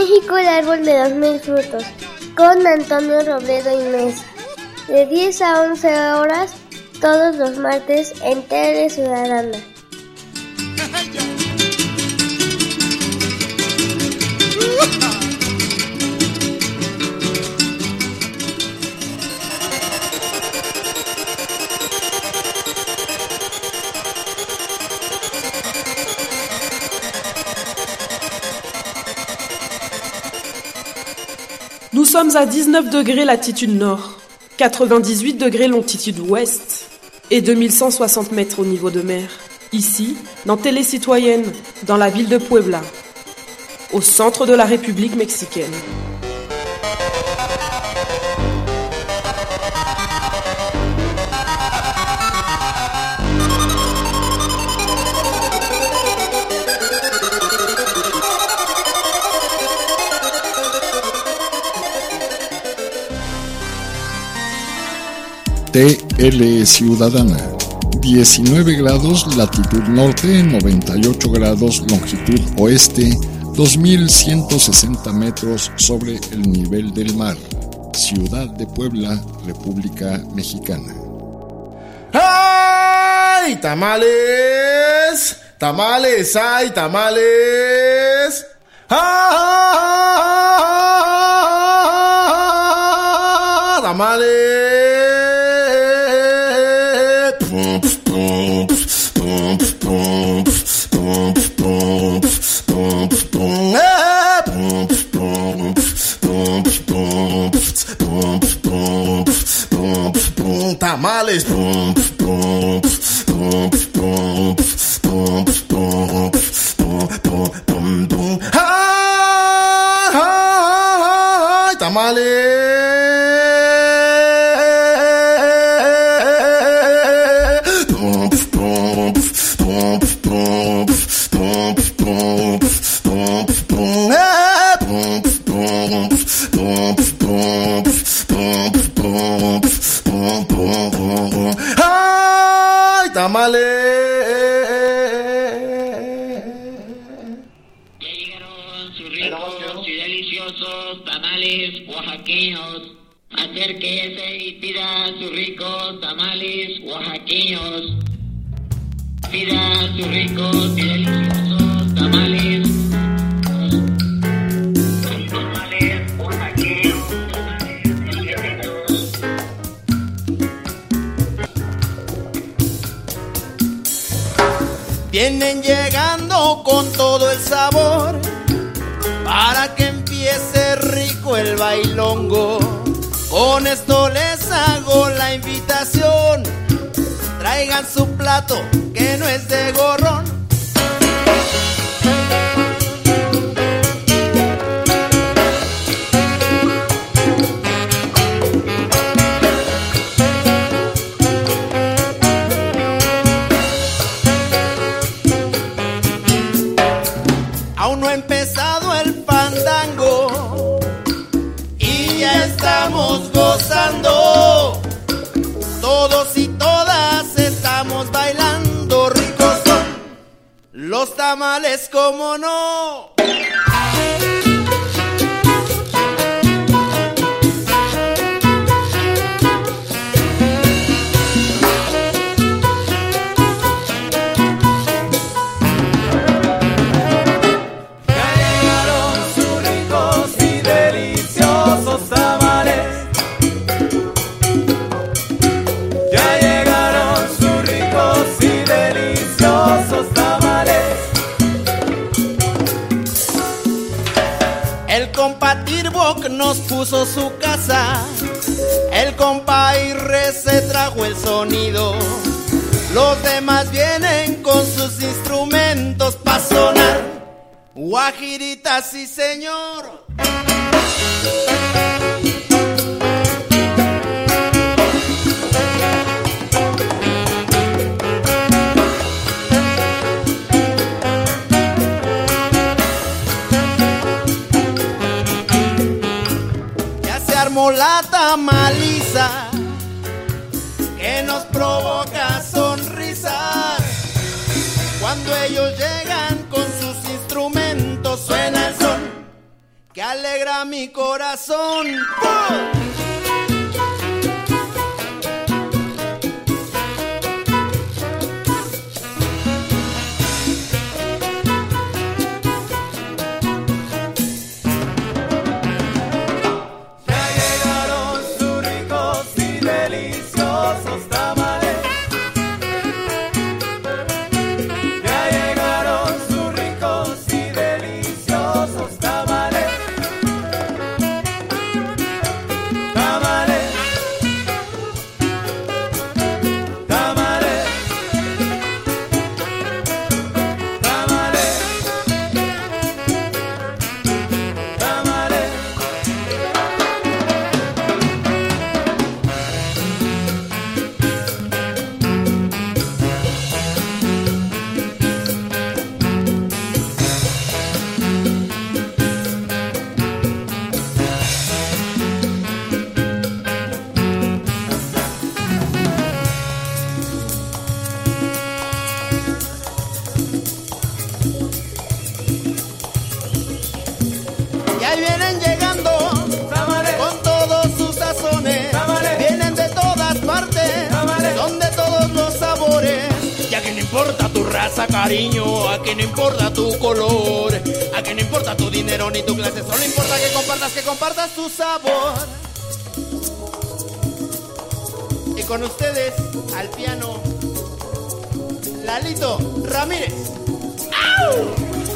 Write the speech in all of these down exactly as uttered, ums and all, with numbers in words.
México, el árbol de los mil frutos, con Antonio Robledo y Mesa. De diez a once horas, todos los martes, en Tele Ciudadana. Nous sommes à dix-neuf degrés latitude nord, quatre-vingt-dix-huit degrés longitude ouest et deux mille cent soixante mètres au niveau de mer. Ici, dans Télé Citoyenne, dans la ville de Puebla, au centre de la République mexicaine. T L Ciudadana, diecinueve grados latitud norte, noventa y ocho grados longitud oeste, dos mil ciento sesenta metros sobre el nivel del mar. Ciudad de Puebla, República Mexicana. ¡Ay, tamales! ¡Tamales, ay, tamales! ¡Ah, tamales! Tamales, pum, pum, pum, pum, pum, pum, pum, pum, pum. ¡Ay, ay, tamales! Pum, pum, pum, pum, pum, pum, pum, pum, eh, pum, pum, pum, pum, pum, pum. Pum, pum, pum, pum. ¡Ay, tamales! Ya llegaron sus ricos y deliciosos tamales oaxaqueños. Acérquese y pida sus ricos tamales oaxaqueños. Pida sus ricos y deliciosos tamales. Tamales oaxaqueños. Vienen llegando con todo el sabor para que empiece rico el bailongo. Con esto les hago la invitación. Traigan su plato que no es de gorrón. Aún no ha empezado el fandango y ya estamos gozando. Todos y todas estamos bailando, ricos son los tamales, como no. Nos puso su casa, el compa Irre se trajo el sonido, los demás vienen con sus instrumentos pa' sonar, guajiritas, sí señor. La tamaliza que nos provoca sonrisas. Cuando ellos llegan con sus instrumentos suena el son que alegra mi corazón. ¡Pum! Cariño, a que no importa tu color, a que no importa tu dinero ni tu clase, solo importa que compartas, que compartas tu sabor. Y con ustedes, al piano, Lalito Ramírez. ¡Au!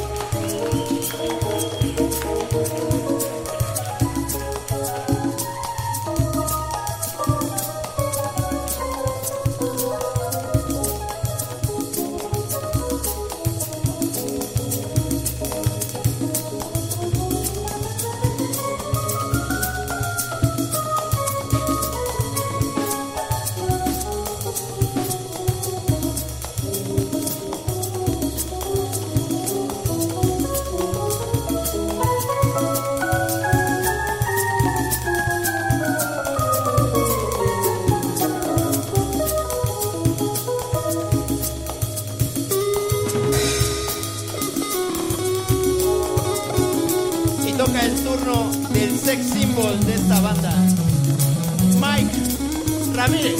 Sex symbol de esta banda, Mike Ramírez.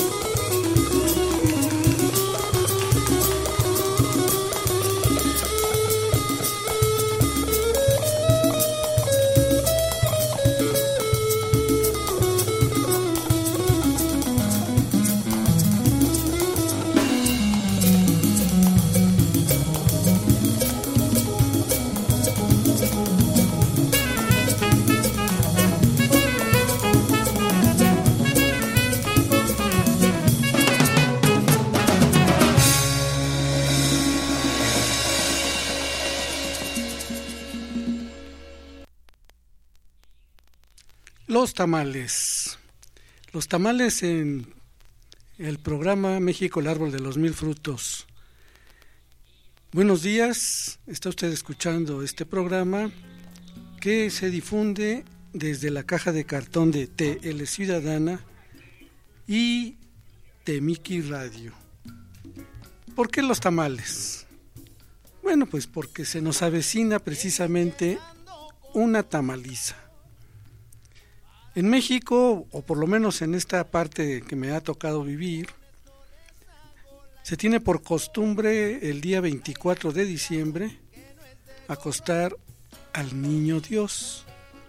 Los tamales. Los tamales en el programa México, el árbol de los mil frutos. Buenos días, está usted escuchando este programa que se difunde desde la caja de cartón de T L Ciudadana y de Miki Radio. ¿Por qué los tamales? Bueno, pues porque se nos avecina precisamente una tamaliza. En México, o por lo menos en esta parte que me ha tocado vivir, se tiene por costumbre el día veinticuatro de diciembre acostar al niño Dios.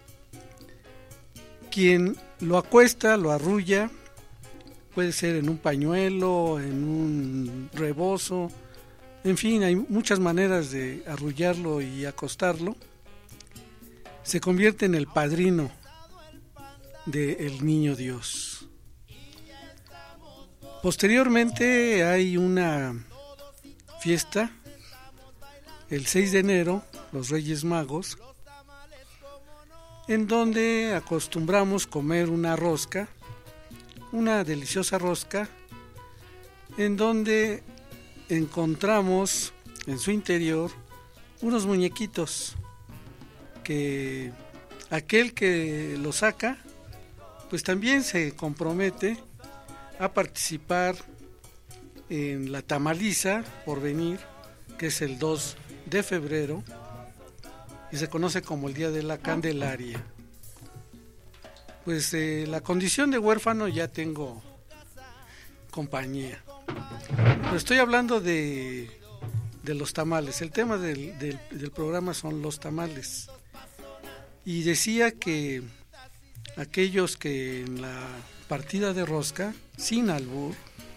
Quien lo acuesta, lo arrulla, puede ser en un pañuelo, en un rebozo, en fin, hay muchas maneras de arrullarlo y acostarlo. Se convierte en el padrino del niño Dios. Posteriormente hay una fiesta el seis de enero, los Reyes Magos, en donde acostumbramos comer una rosca, una deliciosa rosca, en donde encontramos en su interior unos muñequitos que aquel que lo saca pues también se compromete a participar en la tamaliza por venir, que es el dos de febrero, y se conoce como el Día de la Candelaria. Pues eh, la condición de huérfano ya tengo compañía. Pero estoy hablando de, de los tamales. El tema del, del, del programa son los tamales. Y decía que aquellos que en la partida de rosca, sin albur,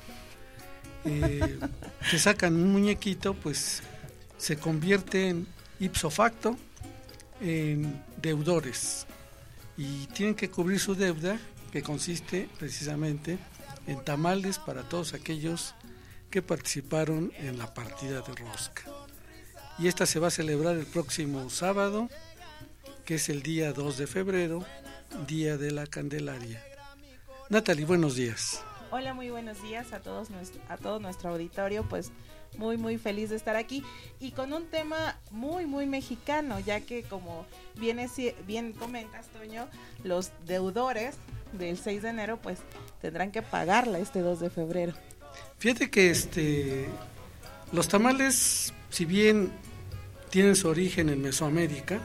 eh, que sacan un muñequito, pues se convierten ipso facto en deudores y tienen que cubrir su deuda, que consiste precisamente en tamales para todos aquellos que participaron en la partida de rosca. Y esta se va a celebrar el próximo sábado, que es el día dos de febrero, Día de la Candelaria. Natalie, buenos días. Hola, muy buenos días a todos nuestro, a todo nuestro auditorio, pues muy muy feliz de estar aquí y con un tema muy muy mexicano, ya que como bien, es, bien comentas, Toño, los deudores del seis de enero pues tendrán que pagarla este dos de febrero. Fíjate que este los tamales, si bien tienen su origen en Mesoamérica,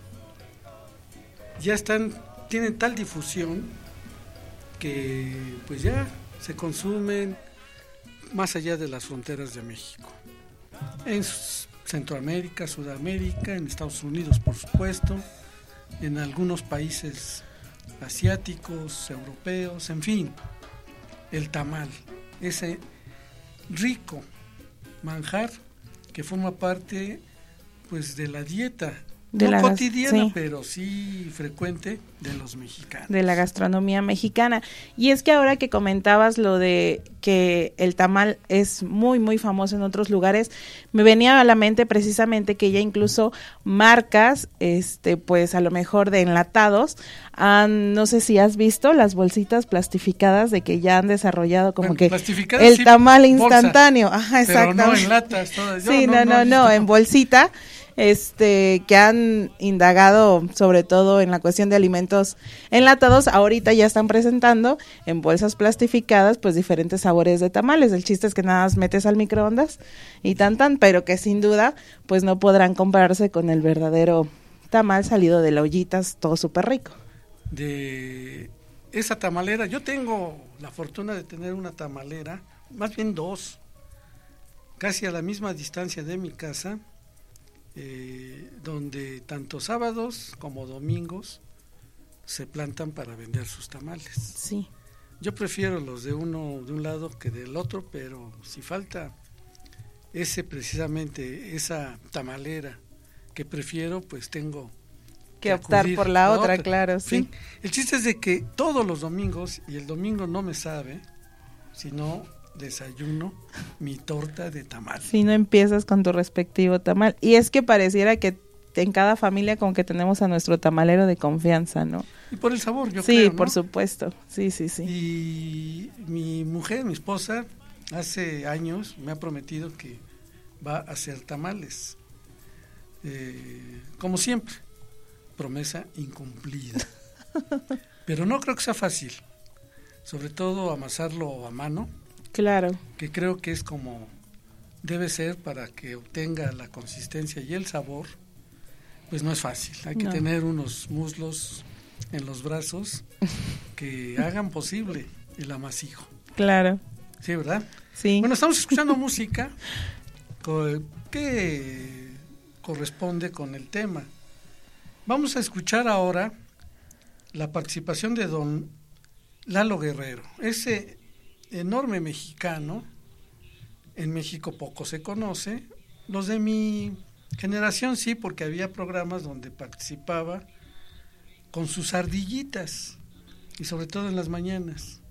ya están tienen tal difusión que pues ya se consumen más allá de las fronteras de México, en Centroamérica, Sudamérica, en Estados Unidos por supuesto, en algunos países asiáticos, europeos, en fin, el tamal, ese rico manjar que forma parte pues de la dieta, de no la cotidiana, sí. pero sí frecuente de los mexicanos. De la gastronomía mexicana. Y es que ahora que comentabas lo de que el tamal es muy, muy famoso en otros lugares, me venía a la mente precisamente que ya incluso marcas, este, pues a lo mejor de enlatados, han, no sé si has visto las bolsitas plastificadas de que ya han desarrollado como bueno, que el sí, tamal bolsa, instantáneo. Ajá, exacto. Pero no en latas. Todas. Sí, no, no, no, no, no en bolsita. Este, que han indagado sobre todo en la cuestión de alimentos enlatados, ahorita ya están presentando en bolsas plastificadas pues diferentes sabores de tamales. El chiste es que nada más metes al microondas y tan tan, pero que sin duda pues no podrán compararse con el verdadero tamal salido de la ollita, todo súper rico. De esa tamalera, yo tengo la fortuna de tener una tamalera, más bien dos, casi a la misma distancia de mi casa, Eh, donde tanto sábados como domingos se plantan para vender sus tamales. Sí. Yo prefiero los de uno de un lado que del otro, pero si falta ese precisamente esa tamalera que prefiero, pues tengo que, que optar por la, la otra, otra, claro, sí. Fin, el chiste es de que todos los domingos, y el domingo no me sabe, sino desayuno mi torta de tamal. Si no empiezas con tu respectivo tamal. Y es que pareciera que en cada familia como que tenemos a nuestro tamalero de confianza, ¿no? Y por el sabor, yo sí, creo, Sí, por ¿no? supuesto. Sí, sí, sí. Y mi mujer, mi esposa, hace años me ha prometido que va a hacer tamales. Eh, como siempre, promesa incumplida. Pero no creo que sea fácil. Sobre todo amasarlo a mano. Claro. Que creo que es como debe ser para que obtenga la consistencia y el sabor, pues no es fácil. Hay que no. tener unos muslos en los brazos que hagan posible el amasijo. Claro. Sí, ¿verdad? Sí. Bueno, estamos escuchando música que corresponde con el tema. Vamos a escuchar ahora la participación de don Lalo Guerrero, ese enorme mexicano. En México poco se conoce, los de mi generación sí, porque había programas donde participaba con sus ardillitas y sobre todo en las mañanas,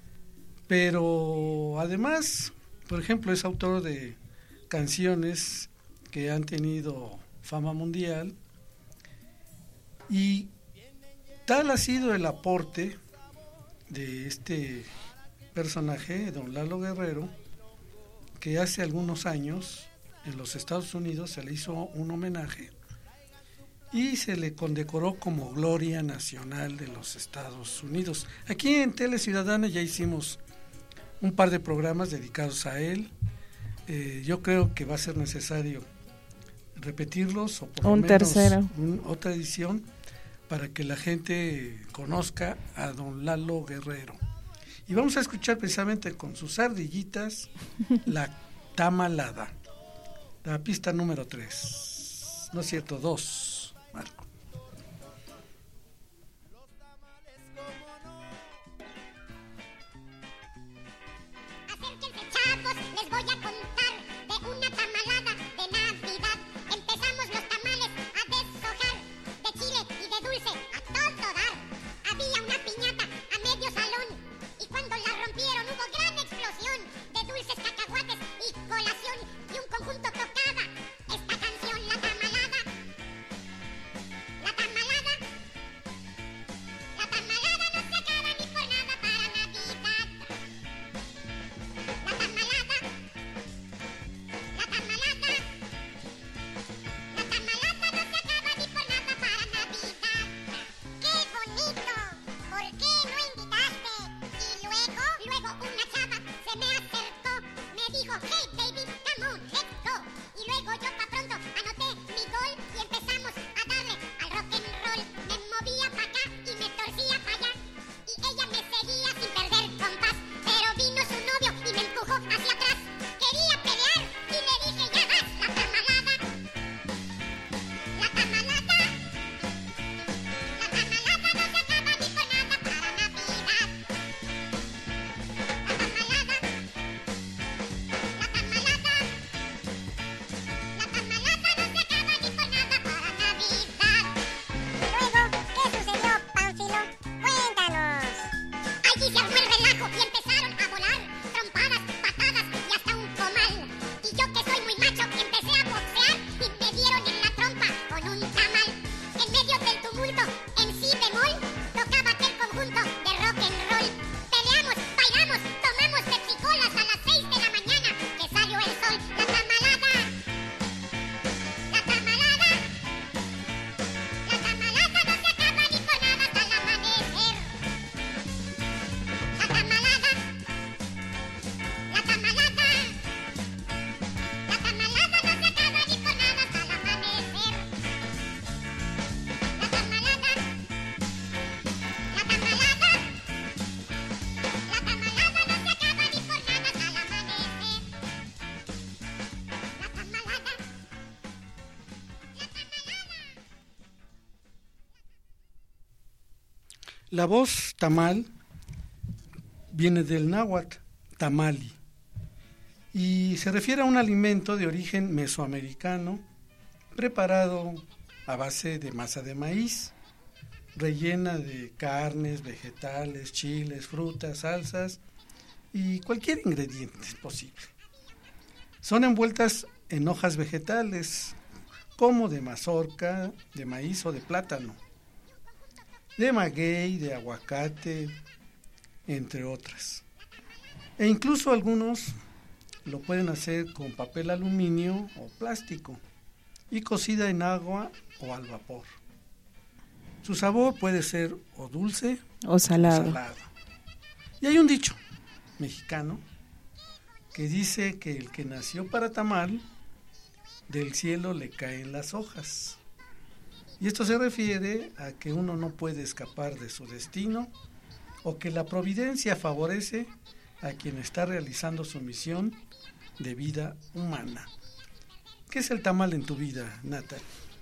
pero además, por ejemplo, es autor de canciones que han tenido fama mundial, y tal ha sido el aporte de este personaje, don Lalo Guerrero, que hace algunos años en los Estados Unidos se le hizo un homenaje y se le condecoró como Gloria Nacional de los Estados Unidos. Aquí en Tele Ciudadana ya hicimos un par de programas dedicados a él. Eh, yo creo que va a ser necesario repetirlos o por un lo menos tercero. Un, otra edición para que la gente conozca a don Lalo Guerrero. Y vamos a escuchar precisamente con sus ardillitas La Tamalada, la pista número tres, no es cierto, dos, Marco. Acérquense, chavos, les voy a contar de una tamalada de Navidad. Empezamos los tamales a deshojar, de chile y de dulce a todo dar. Había una piñata a medio salón y cuando la rompieron hubo gran explosión de dulces, cacahuates y colación, y un conjunto tocaba esta canción, la tamalada. La tamalada, la tamalada no se acaba ni por nada para Navidad. La tamalada, la tamalada, la tamalada no se acaba ni por nada para Navidad. ¡Qué bonito! ¿Por qué no invitaste? Y luego, luego una chava se me acercó, me dijo, hey baby, come on, let's go. Y luego yo pa' pronto anoté mi gol y empezamos a darle al rock and roll. Me movía pa' acá y me torcía pa' allá y ella me seguía sin perder compás. Pero vino su novio y me empujó hacia atrás. Quería pelear y le dije, ya vas, la tamalada. La tamalada, la tamalada no se acaba ni por nada para Navidad. La tamalada, la tamalada, la tamalada no se acaba ni por nada para Navidad. Y luego, ¿qué sucedió, Pánfilo? Cuéntanos. Allí se armó el relajo y empezaron a volar trompadas, patadas y hasta un comal. Y yo que soy muy macho empecé a boxear y me dieron en la trompa con un tamal. En medio del tumulto, en si bemol, tocaba aquel conjunto de rock and roll. Peleamos, bailamos, tomamos Pepsi-Colas a las seis de la mañana que salió el sol. La tamalada, la tamalada, la tamalada no se acaba ni por nada hasta el amanecer. La tamalada, la tamalada, la tamalada no se acaba ni por nada hasta el amanecer. La tamalada, la tamalada, la tamalada no se acaba ni por nada hasta el amanecer. La tamalada, la tamalada. La voz tamal viene del náhuatl, tamali, y se refiere a un alimento de origen mesoamericano preparado a base de masa de maíz, rellena de carnes, vegetales, chiles, frutas, salsas y cualquier ingrediente posible. Son envueltas en hojas vegetales como de mazorca, de maíz o de plátano, de maguey, de aguacate, entre otras. E incluso algunos lo pueden hacer con papel aluminio o plástico y cocida en agua o al vapor. Su sabor puede ser o dulce O salado. o salado. Y hay un dicho mexicano que dice que el que nació para tamal, del cielo le caen las hojas. Y esto se refiere a que uno no puede escapar de su destino o que la providencia favorece a quien está realizando su misión de vida humana. ¿Qué es el tamal en tu vida, Natal?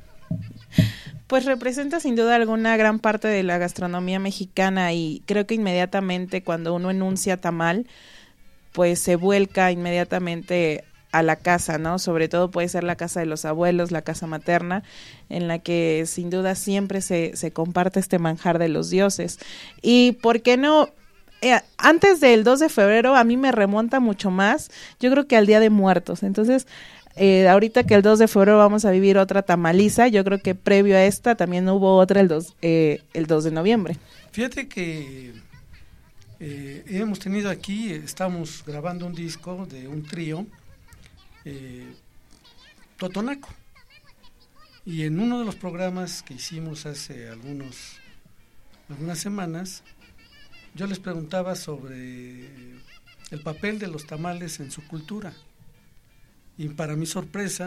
Pues representa sin duda alguna gran parte de la gastronomía mexicana y creo que inmediatamente cuando uno enuncia tamal, pues se vuelca inmediatamente a la casa, ¿no? Sobre todo puede ser la casa de los abuelos, la casa materna, en la que sin duda siempre se, se comparte este manjar de los dioses. Y ¿por qué no? Eh, antes del dos de febrero a mí me remonta mucho más, yo creo que al Día de Muertos. Entonces, eh, ahorita que el dos de febrero vamos a vivir otra tamaliza, yo creo que previo a esta también hubo otra el dos, eh, el dos de noviembre. Fíjate que eh, hemos tenido aquí, estamos grabando un disco de un trío, eh, Totonaco, y en uno de los programas que hicimos hace algunos algunas semanas, yo les preguntaba sobre el papel de los tamales en su cultura, y para mi sorpresa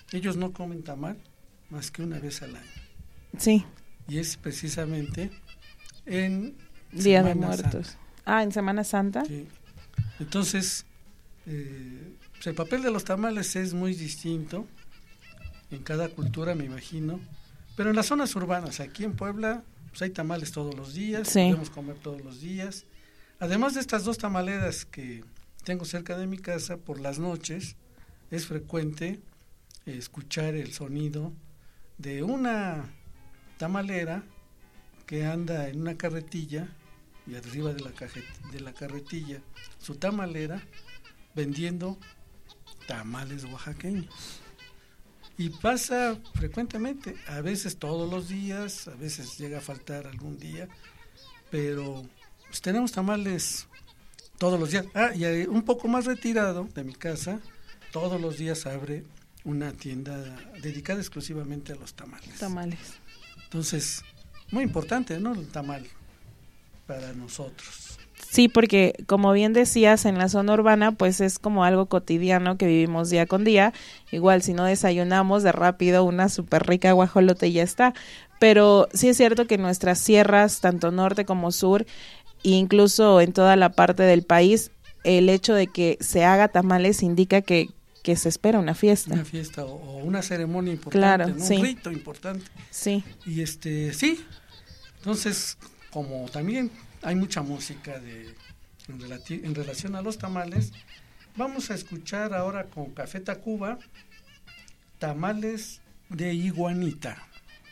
ellos no comen tamal más que una vez al año. Sí. Y es precisamente en Día de Semana Muertos. Santa. Ah, en Semana Santa. Sí. Entonces, eh, pues el papel de los tamales es muy distinto en cada cultura, me imagino, pero en las zonas urbanas, aquí en Puebla, pues hay tamales todos los días, Sí. podemos comer todos los días. Además de estas dos tamaleras que tengo cerca de mi casa, por las noches es frecuente eh, escuchar el sonido de una tamalera que anda en una carretilla y arriba de la, cajet, de la carretilla su tamalera vendiendo tamales oaxaqueños. Y pasa frecuentemente, a veces todos los días, a veces llega a faltar algún día, pero pues, tenemos tamales todos los días. Ah, y eh, un poco más retirado de mi casa, todos los días abre una tienda dedicada exclusivamente a los tamales. Tamales. Entonces, muy importante, ¿no? El tamal para nosotros. Sí, porque como bien decías, en la zona urbana pues es como algo cotidiano que vivimos día con día. Igual si no desayunamos de rápido una súper rica guajolote y ya está. Pero sí es cierto que en nuestras sierras, tanto norte como sur, e incluso en toda la parte del país, el hecho de que se haga tamales indica que, que se espera una fiesta. Una fiesta o, o una ceremonia importante, Claro, ¿no? sí. Un rito importante. Sí. Y este, sí, entonces, como también hay mucha música de en, relati- en relación a los tamales, vamos a escuchar ahora con Café Tacuba, Tamales de Iguanita.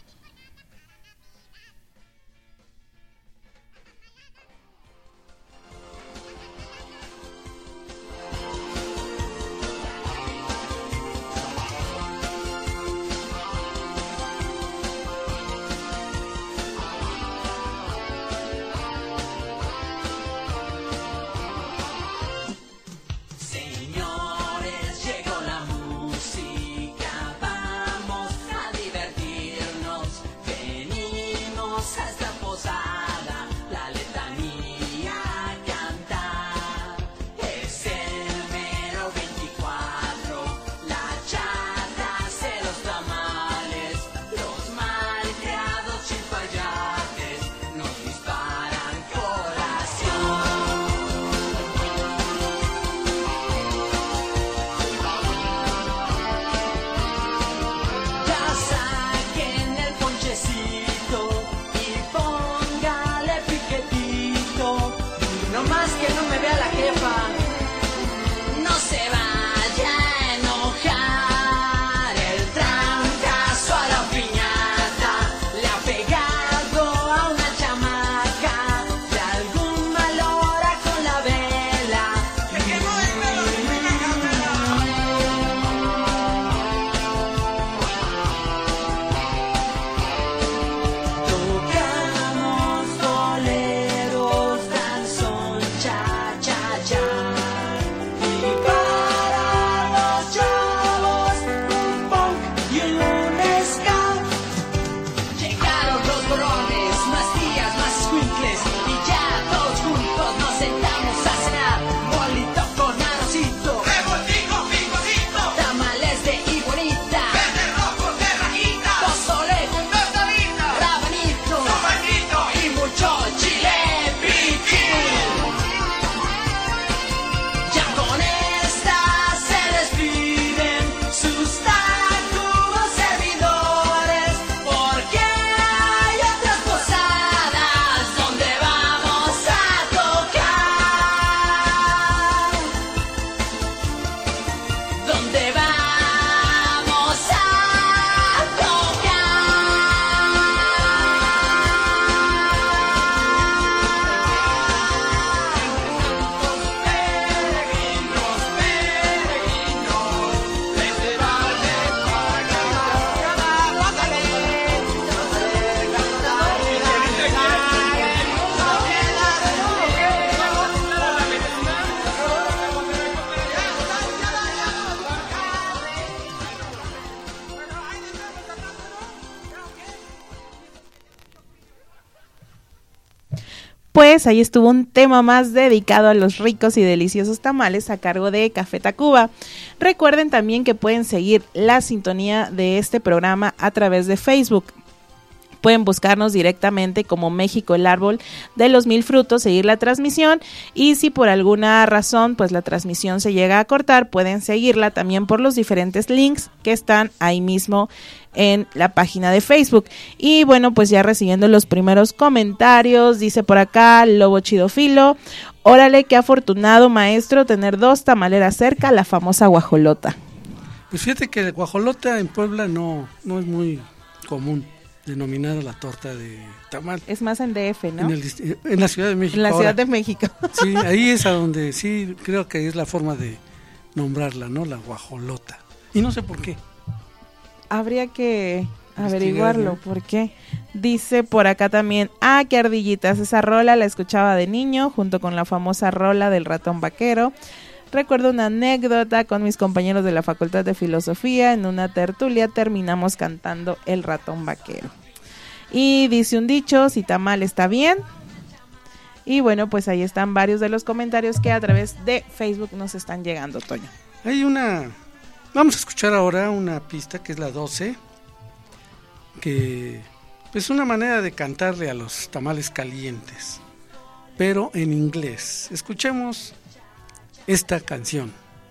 Señores, llegó la música, vamos a divertirnos. Venimos a esta posada, la letanía a cantar. Es el mero veinticuatro, la chata hace los tamales, los malcriados chilpayates nos disparan colación. Ya saquen el ponchecito y póngale piquetito. No más que no me vea la jefa. No se vaya a enojar. El trancazo a la piñata le ha pegado a una chamaca de algún mal hora con la vela. Me quemó el pelo, tocamos boleros, danzón, cha, cha, cha. Y para los chavos, un punk y un ska. Llegaron los borrones, más días, más squinkles. Y ya todos juntos nos sentamos a cenar. Bolito con arrocito, revoltijo, picocito, tamales de iguanita, verde rojo de rajita, pozole, un tostadito, rabanito, sobanito y mucho chile piquín. Ya con esta se despiden sus tacubos servidores, porque hay otras posadas donde vamos a tocar, donde vamos a peregrinos, peregrinos, desde Valle para acá, bájale, Pues ahí estuvo un tema más dedicado a los ricos y deliciosos tamales a cargo de Café Tacuba. Recuerden también que pueden seguir la sintonía de este programa a través de Facebook. Pueden buscarnos directamente como México el Árbol de los Mil Frutos, seguir la transmisión, y si por alguna razón pues la transmisión se llega a cortar, pueden seguirla también por los diferentes links que están ahí mismo en la página de Facebook. Y bueno, pues ya recibiendo los primeros comentarios, dice por acá Lobo Chidofilo: órale, qué afortunado maestro tener dos tamaleras cerca, la famosa guajolota. Pues fíjate que la guajolota en Puebla no, no es muy común denominada la torta de tamal. Es más en D F, ¿no? En, el, en la Ciudad de México. En la ahora. Ciudad de México. Sí, ahí es a donde sí creo que es la forma de nombrarla, ¿no? La guajolota. Y no sé por qué. Habría que averiguarlo, ¿no? ¿Por qué? Dice por acá también, ah, qué ardillitas, esa rola la escuchaba de niño junto con la famosa rola del ratón vaquero. Recuerdo una anécdota con mis compañeros de la Facultad de Filosofía. En una tertulia terminamos cantando El ratón vaquero. Y dice un dicho, si tamal está bien. Y bueno, pues ahí están varios de los comentarios que a través de Facebook nos están llegando, Toño. Hay una... Vamos a escuchar ahora una pista que es la doce, que es una manera de cantarle a los tamales calientes, pero en inglés. Escuchemos esta canción.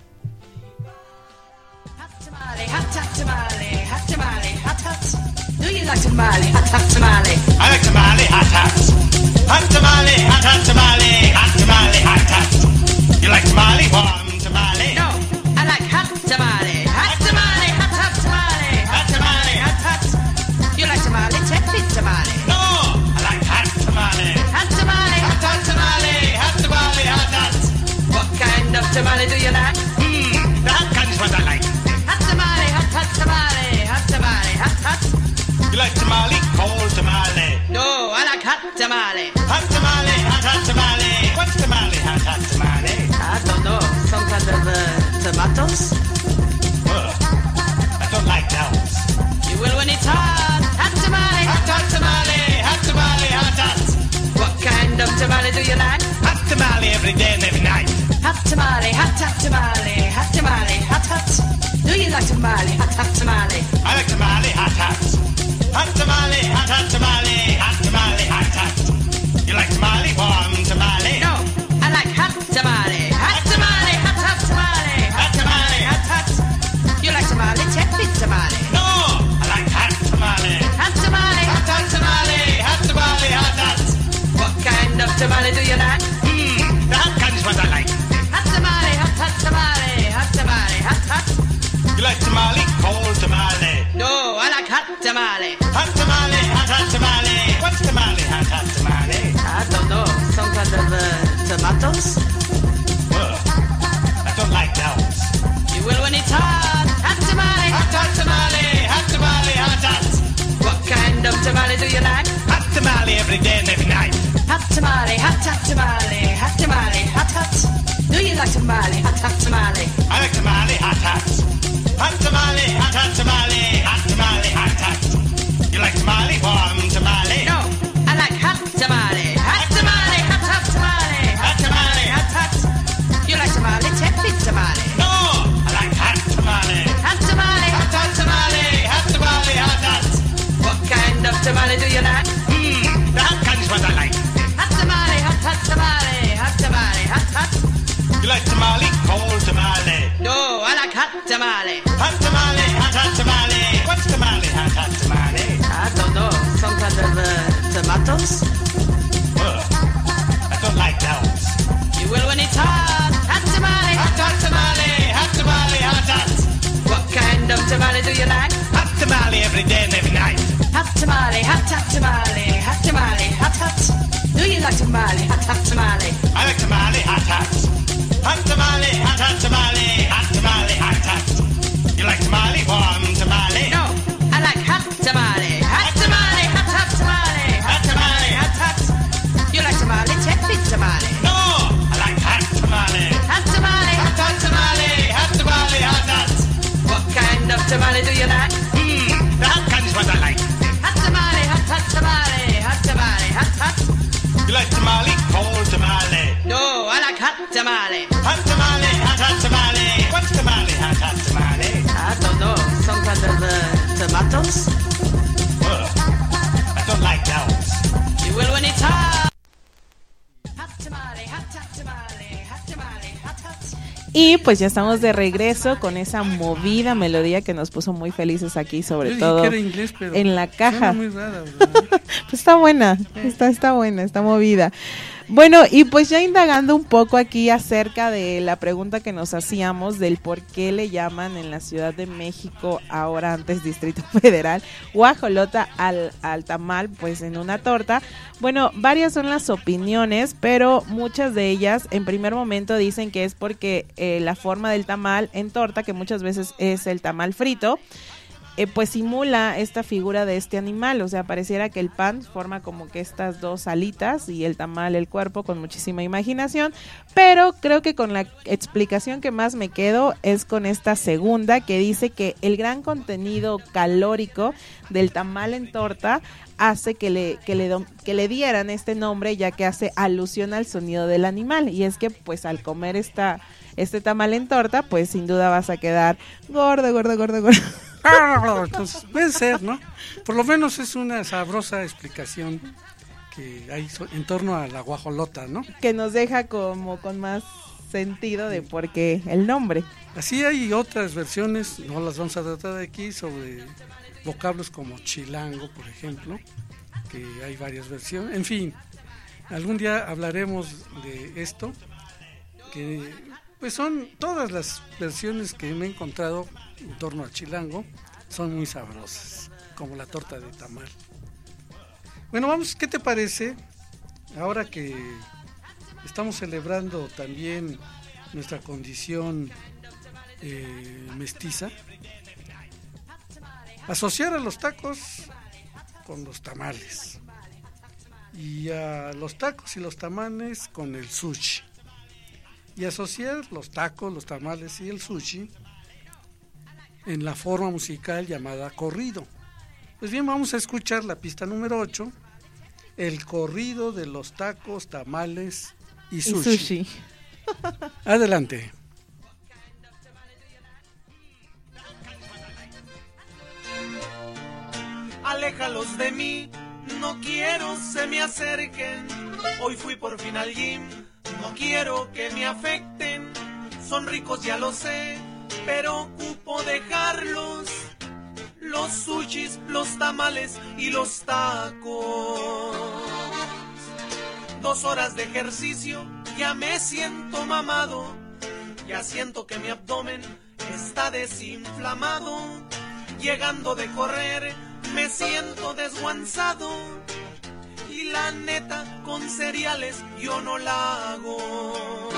Hot tamale, hot hot tamale, hot tamale, hot hot. Do you like tamale, hot hot tamale? I like tamale, hot hot. Hot tamale, hot hot tamale, hot tamale, hot hot. You like tamale, warm tamale? No, I like hot tamale, hot tamale, hot hot tamale, hot tamale, hot hot. You like tamale, tepid tamale? No, I like hot tamale. Hot tamale, hot hot tamale, hot tamale, hot hot. What kind of tamale do you like? Mmm, the hot kind is what I like. Hot tamale, hot hot tamale, hot tamale, hot hot. You like tamale, cold tamale? No, I like hot tamale. Hot tamale, hot hot tamale. What's tamale, hot hot tamale? I don't know, some kind of uh, tomatoes? Ugh, I don't like those. You will when it's hot. Hot tamale, Hot hot tamale, hot tamale, hot hot. what kind of tamale do you like? Hot tamale every day and every night. Hot tamale, hot hot tamale, hot tamale, hot hot. Do you like tamale, hot hot tamale? I like tamale, hot hot. Hot tamale, hot hot tamale, hot tamale, hot hot. You like tamale, warm tamale? No, I like hot tamale, hot tamale, hot hot tamale, hot tamale, hot hot. You like tamale, tepid tamale? No, I like hot tamale. Hot tamale, Hot hot tamale, hot tamale, hot hot. what kind of tamale do you like? Mmm, the hot kind is what I like. Hot tamale, hot hot tamale, hot tamale, hot hot. You like tamale, cold tamale? No, I like hot tamale. Hot tamale, hot hot tamale. What's tamale, hot hot tamale? I don't know, some kind of uh, tomatoes? Ugh, I don't like those. You will when it's hot. Hot tamale, Hot hot tamale, hot tamale, hot hot. what kind of tamale do you like? Hot tamale every day and every night. Hot tamale, hot hot tamale, hot tamale, hot hot. Do you like tamale, hot hot tamale? I like tamale, hot hot. Hot tamale, hot hot tamale, hot tamale, hot hot. You like tamale, warm tamale? No, I like hot tamale, hot tamale, hot hot tamale, hot tamale, hot hot. You like tamale, tepid tamale? No, I like hot tamale. Hot tamale, Hot hot tamale, hot tamale, hot hot. what kind of tamale do you like? Mmm, the hot kind is what I like. Hot tamale, hot hot tamale, hot tamale, hot hot. You like tamale, cold tamale? No, I like hot tamale. Hot tamale, hot hot tamale. What's tamale, hot hot tamale? I don't know, some kind of uh, tomatoes? Ugh, I don't like those. You will when it's hot. Hot tamale, Hot hot tamale, hot tamale, hot hot. what kind of tamale do you like? Hot tamale every day and every night. Hot tamale, hot hot tamale, hot tamale, hot hot. Do you like tamale, hot hot tamale? I like tamale, hot hot. Hot tamale, hot hot tamale, hot tamale, hot hot. You like tamale, warm tamale? No, I like hot tamale, hot tamale, hot hot tamale, hot tamale, hot hot. You like tamale, tepid tamale? No, I like hot tamale. Hot tamale, Hot hot tamale, hot tamale, hot hot. what kind of tamale do you like? Mmm, the hot kind is what I like. Hot tamale, hot hot tamale, hot tamale, hot hot. You like tamale, cold tamale? No, I like hot tamale. Hot tamale, hot hot tamale. What's tamale, hot hot perritos. I don't like those. You will when it's hot. Hot tamale, hot hot tamale, hot tamale, hot hot. Y pues ya estamos de regreso con esa movida melodía que nos puso muy felices aquí, sobre Yo todo dije que era inglés, pero en la caja. suena muy rara, ¿verdad? Pues está buena, está, está buena, está movida. Bueno, y pues ya indagando un poco aquí acerca de la pregunta que nos hacíamos del por qué le llaman en la Ciudad de México, ahora antes Distrito Federal, guajolota al, al tamal, pues en una torta. Bueno, varias son las opiniones, pero muchas de ellas en primer momento dicen que es porque eh, la forma del tamal en torta, que muchas veces es el tamal frito, Eh, pues simula esta figura de este animal, o sea, pareciera que el pan forma como que estas dos alitas y el tamal el cuerpo, con muchísima imaginación, pero creo que con la explicación que más me quedo es con esta segunda, que dice que el gran contenido calórico del tamal en torta hace que le, que le, que le dieran este nombre, ya que hace alusión al sonido del animal, y es que pues al comer esta, este tamal en torta, pues sin duda vas a quedar gordo, gordo, gordo, gordo. Entonces, puede ser, ¿no? Por lo menos es una sabrosa explicación que hay so- en torno a la guajolota, ¿no? Que nos deja como con más sentido de por qué el nombre. Así hay otras versiones, no las vamos a tratar aquí, sobre vocablos como chilango, por ejemplo, que hay varias versiones. En fin, algún día hablaremos de esto, que pues son todas las versiones que me he encontrado en torno a chilango, son muy sabrosas, como la torta de tamal. Bueno, vamos, ¿qué te parece? Ahora que estamos celebrando también nuestra condición eh, mestiza, asociar a los tacos con los tamales y a los tacos y los tamales con el sushi, y asociar los tacos, los tamales y el sushi en la forma musical llamada corrido. Pues bien, vamos a escuchar la pista número ocho, el corrido de los tacos, tamales y sushi. Y sushi. Adelante. Aléjalos de mí, no quiero se me acerquen. Hoy fui por fin al gym, no quiero que me afecten. Son ricos, ya lo sé, pero ocupo dejarlos. Los sushis, los tamales y los tacos. Dos horas de ejercicio, ya me siento mamado. Ya siento que mi abdomen está desinflamado. Llegando de correr, me siento desguanzado. Y la neta, con cereales yo no la hago.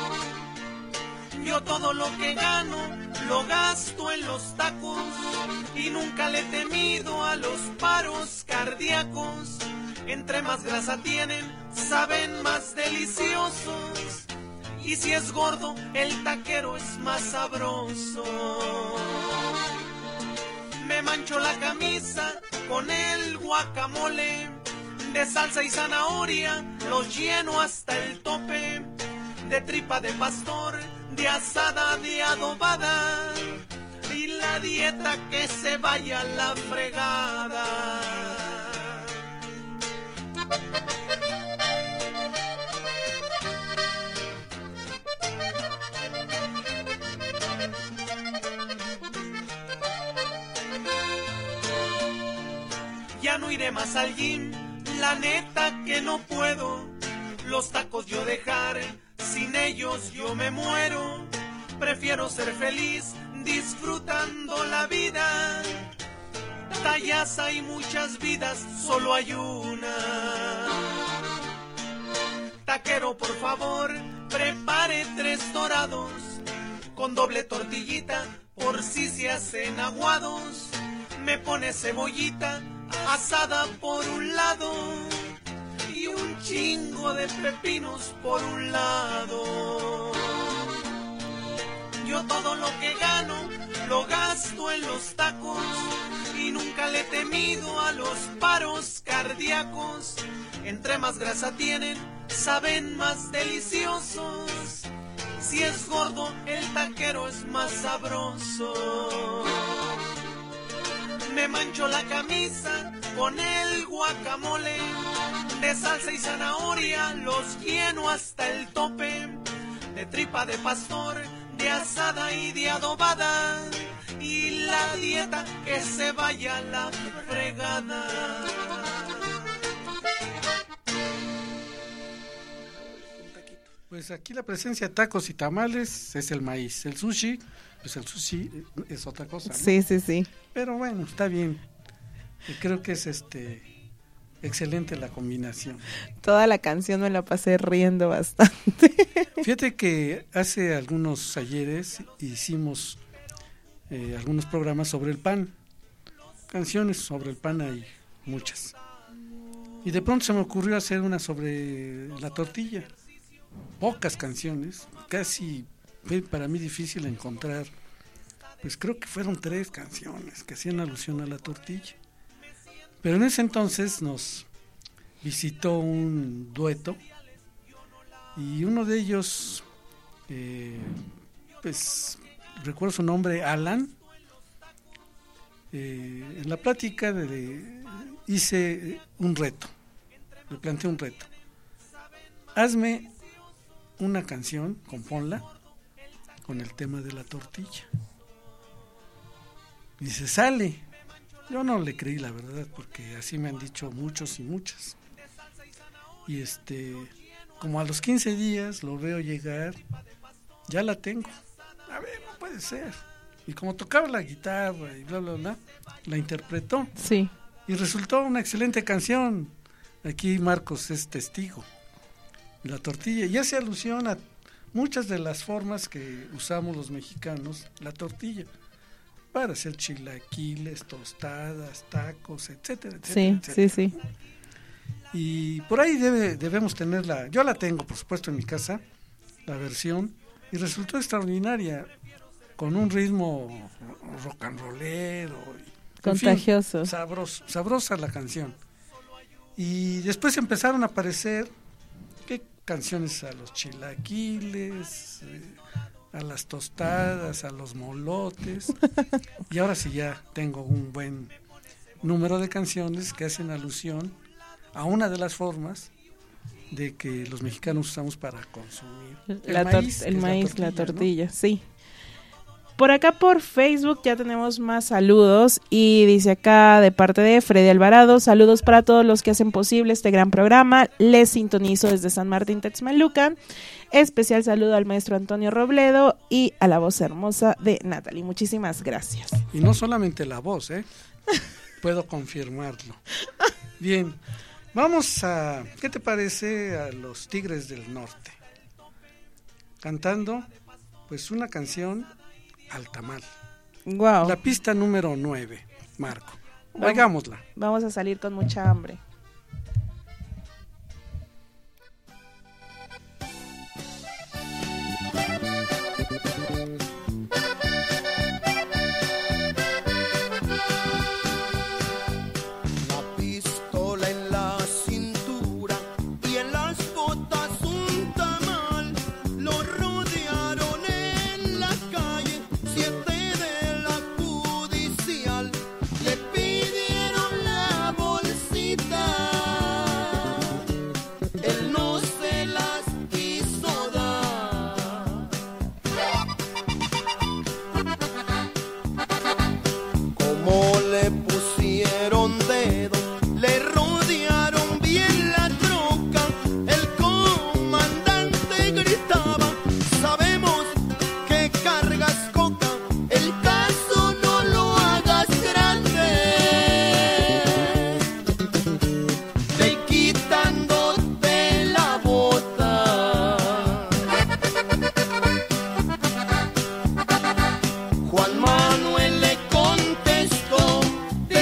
Yo todo lo que gano lo gasto en los tacos y nunca le he temido a los paros cardíacos. Entre más grasa tienen, saben más deliciosos. Y si es gordo, el taquero es más sabroso. Me mancho la camisa con el guacamole. De salsa y zanahoria los lleno hasta el tope. De tripa de pastor, de asada, de adobada. Y la dieta que se vaya a la fregada. Ya no iré más al gym, la neta que no puedo. Los tacos yo dejar, sin ellos yo me muero. Prefiero ser feliz disfrutando la vida. Tallas hay muchas vidas, solo hay una. Taquero, por favor, prepare tres dorados con doble tortillita por si se hacen aguados. Me pone cebollita asada por un lado y un chingo de pepinos por un lado. Yo todo lo que gano lo gasto en los tacos y nunca le he temido a los paros cardíacos. Entre más grasa tienen, saben más deliciosos. Si es gordo, el taquero es más sabroso. me mancho la camisa con el guacamole. De salsa y zanahoria los lleno hasta el tope. De tripa de pastor, de asada y de adobada. Y la dieta que se vaya a la fregada. Pues aquí la presencia de tacos y tamales es el maíz. El sushi, pues el sushi es otra cosa, ¿no? Sí, sí, sí. Pero bueno, está bien. Y creo que es este excelente la combinación. Toda la canción me la pasé riendo bastante. Fíjate que hace algunos ayeres hicimos eh, algunos programas sobre el pan. Canciones sobre el pan hay muchas. Y de pronto se me ocurrió hacer una sobre la tortilla. Pocas canciones, casi fue para mí difícil encontrar, pues creo que fueron tres canciones que hacían alusión a la tortilla. Pero en ese entonces nos visitó un dueto y uno de ellos, eh, pues recuerdo su nombre, Alan. Eh, en la plática de, de, hice un reto, le planteé un reto. Hazme una canción, compónla, con el tema de la tortilla. Dice, sale. Yo no le creí, la verdad, porque así me han dicho muchos y muchas. Y este, como a los quince días lo veo llegar, ya la tengo. A ver, no puede ser. Y como tocaba la guitarra y bla, bla, bla, la interpretó. Sí. Y resultó una excelente canción. Aquí Marcos es testigo. La tortilla, y hace alusión a muchas de las formas que usamos los mexicanos, la tortilla, para hacer chilaquiles, tostadas, tacos, etcétera, etcétera. Sí, etcétera. sí, sí. Y por ahí debe, debemos tenerla, yo la tengo por supuesto en mi casa, la versión, y resultó extraordinaria, con un ritmo rock and rollero, y, contagioso. En fin, sabros, sabrosa la canción. Y después empezaron a aparecer canciones a los chilaquiles, eh, a las tostadas, a los molotes, y ahora sí ya tengo un buen número de canciones que hacen alusión a una de las formas de que los mexicanos usamos para consumir el la maíz, el maíz, la tortilla, la tortilla, ¿no? Sí. Por acá por Facebook ya tenemos más saludos y dice acá de parte de Freddy Alvarado, saludos para todos los que hacen posible este gran programa, les sintonizo desde San Martín, Texmelucan, especial saludo al maestro Antonio Robledo y a la voz hermosa de Natalie, muchísimas gracias. Y no solamente la voz, ¿eh? Puedo confirmarlo. Bien, vamos a, ¿qué te parece a los Tigres del Norte? Cantando, pues una canción al tamal. Wow. La pista número nueve, Marco. Oigámosla. Vamos a salir con mucha hambre. La pistola en la cintura y en las botas un tamal, lo rodearon en la calle siete de la judicial, le pidieron la bolsita, él no se las quiso dar. Como le pusieron dedo, le rodearon bien la troca, el comandante gritaba, sabemos que cargas coca, el caso no lo hagas grande, ve quitándote la bota. Juan Manuel le contestó, te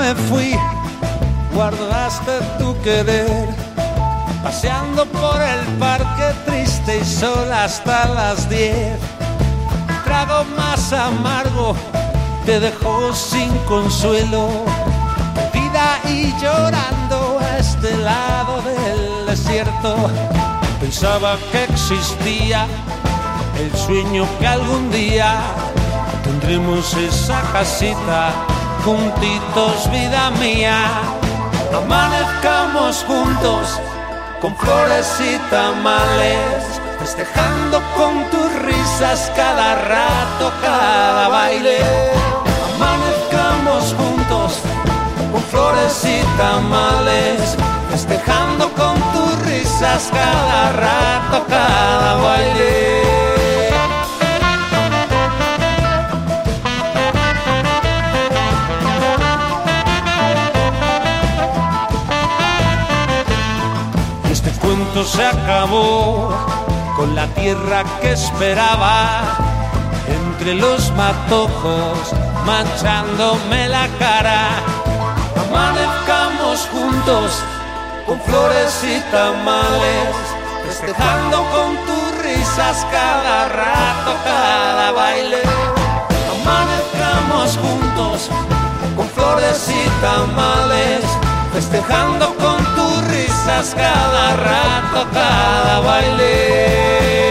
me fui, guardaste tu querer, paseando por el parque triste y sola hasta las diez. Trago más amargo te dejó sin consuelo, perdida y llorando a este lado del desierto. Pensaba que existía el sueño que algún día tendremos esa casita juntitos, vida mía. Amanezcamos juntos con flores y tamales, festejando con tus risas cada rato, cada baile. Amanezcamos juntos con flores y tamales, festejando con tus risas cada rato, cada baile. Este cuento se acabó con la tierra que esperaba entre los matojos, manchándome la cara. Amanezcamos juntos con flores y tamales, festejando con tus risas cada rato, cada baile. Amanezcamos juntos con flores y tamales, festejando con tus risas cada rato, cada baile.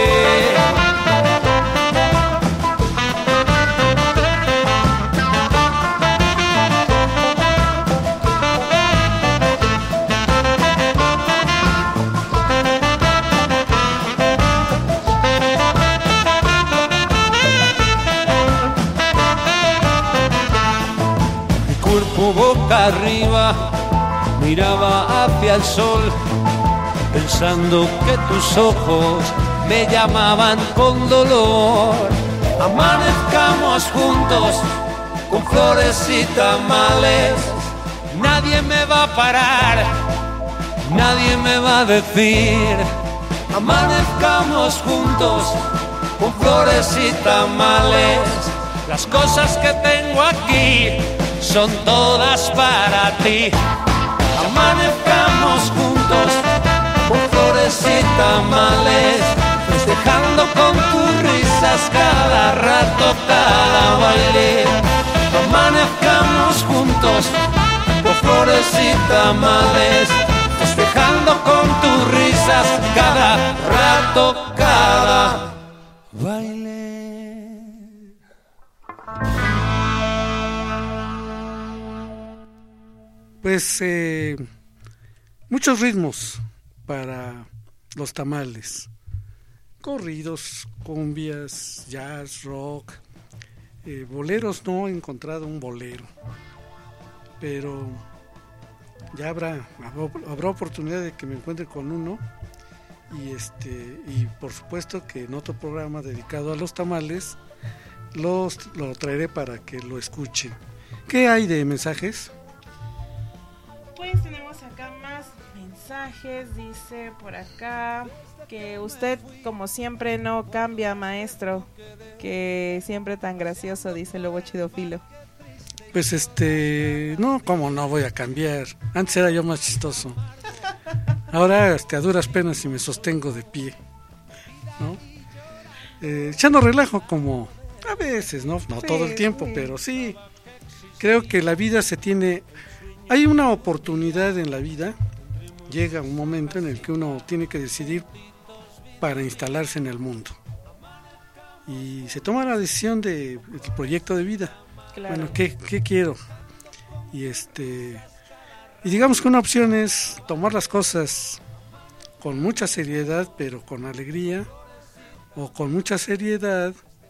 Mi cuerpo boca arriba miraba hacia el sol, pensando que tus ojos me llamaban con dolor. Amanezcamos juntos con flores y tamales, nadie me va a parar, nadie me va a decir. Amanezcamos juntos con flores y tamales, las cosas que tengo aquí son todas para ti. Amanezcamos juntos con flores y tamales, festejando con tus risas cada rato, cada baile. Amanezcamos juntos con flores y tamales, festejando con tus risas cada rato, cada baile. Pues eh, muchos ritmos para los tamales, corridos, cumbias, jazz, rock, eh, boleros. No he encontrado un bolero, pero ya habrá, habrá oportunidad de que me encuentre con uno, y este y por supuesto que en otro programa dedicado a los tamales los lo traeré para que lo escuchen. ¿Qué hay de mensajes? Pues tenemos acá más mensajes. Dice por acá que usted, como siempre, no cambia, maestro, que siempre tan gracioso, dice Lobo Chidofilo. Pues este, no, cómo no voy a cambiar. Antes era yo más chistoso. Ahora este, a duras penas y me sostengo de pie, ¿no? Eh, echando relajo como a veces, ¿no? No sí, todo el tiempo, sí. Pero sí, creo que la vida se tiene... Hay una oportunidad en la vida, llega un momento en el que uno tiene que decidir para instalarse en el mundo. Y se toma la decisión de, del proyecto de vida. Claro. Bueno, ¿qué, qué quiero? Y este y digamos que una opción es tomar las cosas con mucha seriedad, pero con alegría, o con mucha seriedad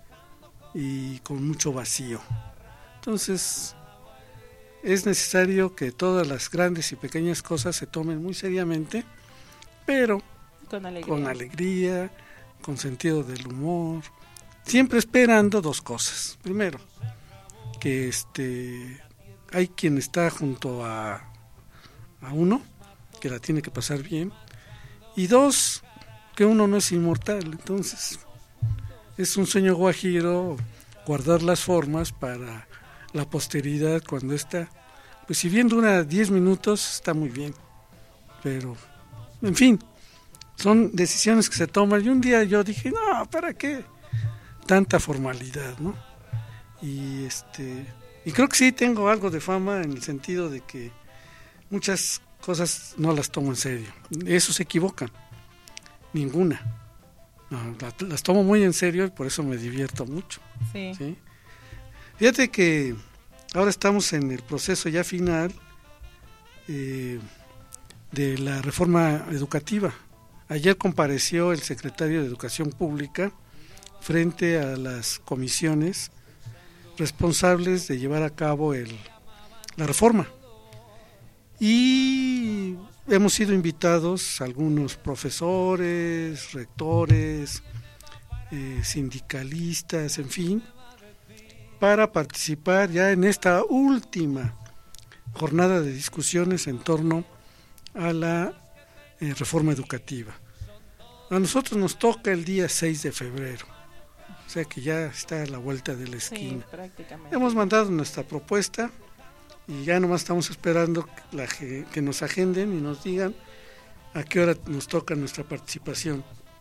y con mucho vacío. Entonces, es necesario que todas las grandes y pequeñas cosas se tomen muy seriamente, pero con alegría, con, alegría, con sentido del humor, siempre esperando dos cosas. Primero, que este hay quien está junto a, a uno, que la tiene que pasar bien, y dos, que uno no es inmortal. Entonces es un sueño guajiro guardar las formas para la posteridad cuando esta pues si bien dura diez minutos, está muy bien. Pero, en fin, son decisiones que se toman. Y un día yo dije, no, ¿para qué tanta formalidad, no? Y este y creo que sí tengo algo de fama en el sentido de que muchas cosas no las tomo en serio. Eso se equivocan. Ninguna. No, la, las tomo muy en serio y por eso me divierto mucho. Sí. ¿Sí? Fíjate que ahora estamos en el proceso ya final eh, de la reforma educativa. Ayer compareció el secretario de Educación Pública frente a las comisiones responsables de llevar a cabo el, la reforma. Y hemos sido invitados algunos profesores, rectores, eh, sindicalistas, en fin, para participar ya en esta última jornada de discusiones en torno a la eh, reforma educativa. A nosotros nos toca el día seis de febrero, o sea que ya está a la vuelta de la esquina. Sí, prácticamente. Hemos mandado nuestra propuesta y ya nomás estamos esperando la, que nos agenden y nos digan a qué hora nos toca nuestra participación.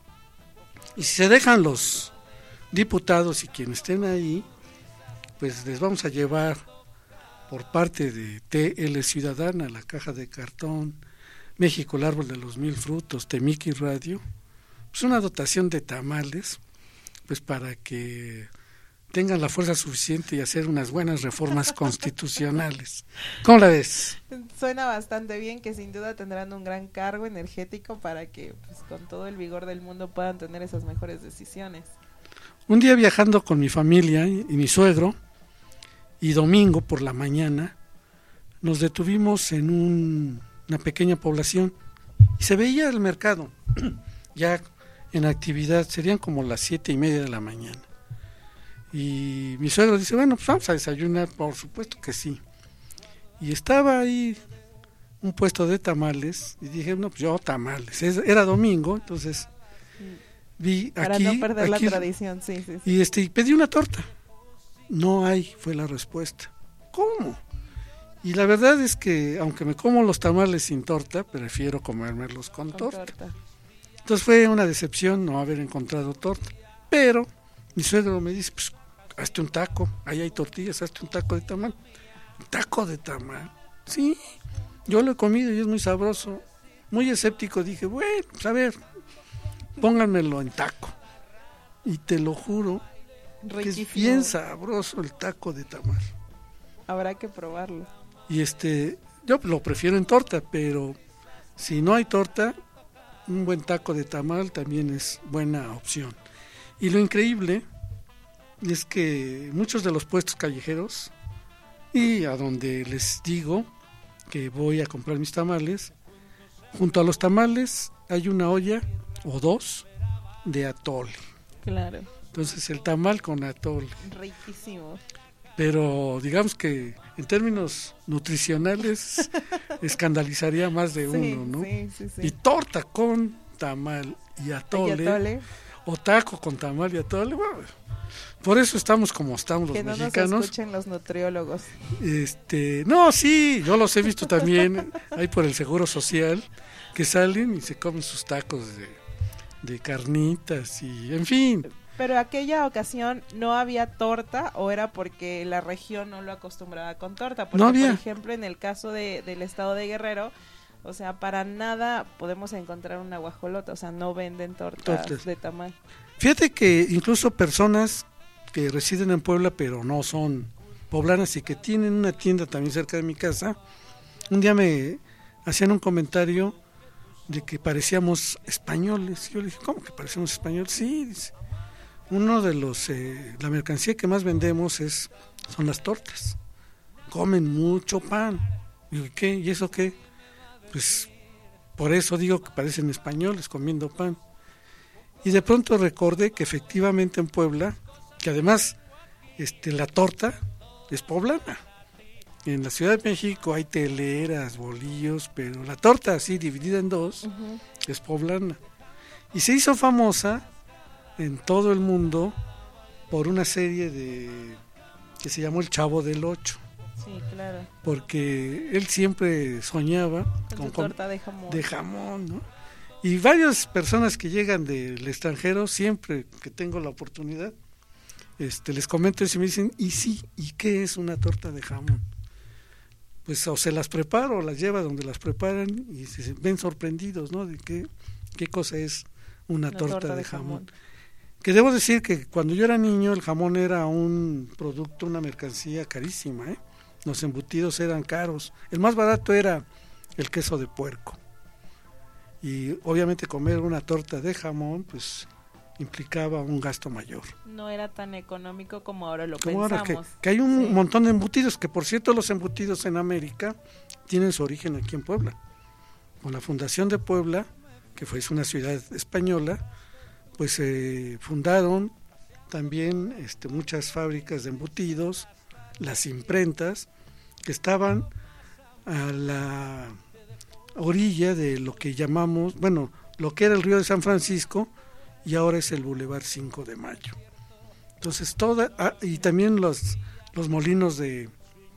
Y si se dejan los diputados y quienes estén ahí, pues les vamos a llevar por parte de T L Ciudadana, la Caja de Cartón, México, el Árbol de los Mil Frutos, Temiki Radio, pues una dotación de tamales, pues para que tengan la fuerza suficiente y hacer unas buenas reformas constitucionales. ¿Cómo la ves? Suena bastante bien, que sin duda tendrán un gran cargo energético para que pues, con todo el vigor del mundo puedan tener esas mejores decisiones. Un día viajando con mi familia y, y mi suegro, y domingo por la mañana, nos detuvimos en un, una pequeña población y se veía el mercado ya en actividad, serían como las siete y media de la mañana. Y mi suegro dice, bueno, pues vamos a desayunar, por supuesto que sí. Y estaba ahí un puesto de tamales, y dije, no, pues yo tamales. Era domingo, entonces vi Para aquí... no perder aquí, la tradición, sí, sí, sí. Y este, y pedí una torta. No hay, fue la respuesta. ¿Cómo? Y la verdad es que, aunque me como los tamales sin torta, prefiero comérmelos con, con torta. torta. Entonces fue una decepción no haber encontrado torta. Pero mi suegro me dice, pues, hazte un taco, ahí hay tortillas, hazte un taco de tamal. ¿Taco de tamal? Sí, yo lo he comido y es muy sabroso. Muy escéptico, dije, bueno, pues a ver, pónganmelo en taco. Y te lo juro, que es bien sabroso el taco de tamal. Habrá que probarlo. Y este, yo lo prefiero en torta, pero si no hay torta, un buen taco de tamal también es buena opción. Y lo increíble es que muchos de los puestos callejeros, y a donde les digo que voy a comprar mis tamales, junto a los tamales hay una olla o dos de atole. Claro. Entonces el tamal con atole. Riquísimo. Pero digamos que en términos nutricionales escandalizaría más de Sí, uno, ¿no? sí, sí, sí. Y torta con tamal y atole, ¿Y atole? o taco con tamal y atole, bueno, por eso estamos como estamos los Que no mexicanos. nos escuchen los nutriólogos. Este, no, sí, yo los he visto también ahí por el Seguro Social, que salen y se comen sus tacos de, de carnitas y en fin. Pero aquella ocasión no había torta, o era porque la región no lo acostumbraba con torta. Porque, No había. por ejemplo, en el caso de, del estado de Guerrero, o sea, para nada podemos encontrar una guajolota, o sea, no venden tortas Tortas. de tamal. Fíjate que incluso personas que residen en Puebla pero no son poblanas y que tienen una tienda también cerca de mi casa, un día me hacían un comentario de que parecíamos españoles. Yo le dije, ¿cómo que parecemos españoles? Sí, dice, uno de los, eh, la mercancía que más vendemos es son las tortas. Comen mucho pan. Digo, ¿qué? ¿Y eso qué? Pues por eso digo que parecen españoles comiendo pan. Y de pronto recordé que efectivamente en Puebla, que además este, la torta es poblana. En la Ciudad de México hay teleras, bolillos, pero la torta así dividida en dos Uh-huh. es poblana. Y se hizo famosa en todo el mundo por una serie de que se llamó El Chavo del Ocho. Sí, claro. Porque él siempre soñaba con, con, su torta de jamón. De jamón, ¿no? Y varias personas que llegan del extranjero, siempre que tengo la oportunidad, este, les comento eso y me dicen, ¿y sí? ¿Y qué es una torta de jamón? Pues o se las preparo o las lleva donde las preparan y se ven sorprendidos, ¿no? De qué, qué cosa es una, una torta, torta de, de jamón. jamón. Que debo decir que cuando yo era niño el jamón era un producto, una mercancía carísima, ¿eh? Los embutidos eran caros. El más barato era el queso de puerco. Y obviamente comer una torta de jamón, pues implicaba un gasto mayor. No era tan económico como ahora lo como pensamos. Ahora que, que hay un sí. montón de embutidos, que por cierto los embutidos en América tienen su origen aquí en Puebla. Con la fundación de Puebla, que fue una ciudad española, pues se eh, fundaron también este, muchas fábricas de embutidos, las imprentas, que estaban a la orilla de lo que llamamos, bueno, lo que era el río de San Francisco y ahora es el Boulevard cinco de Mayo. Entonces toda, ah, y también los, los molinos de,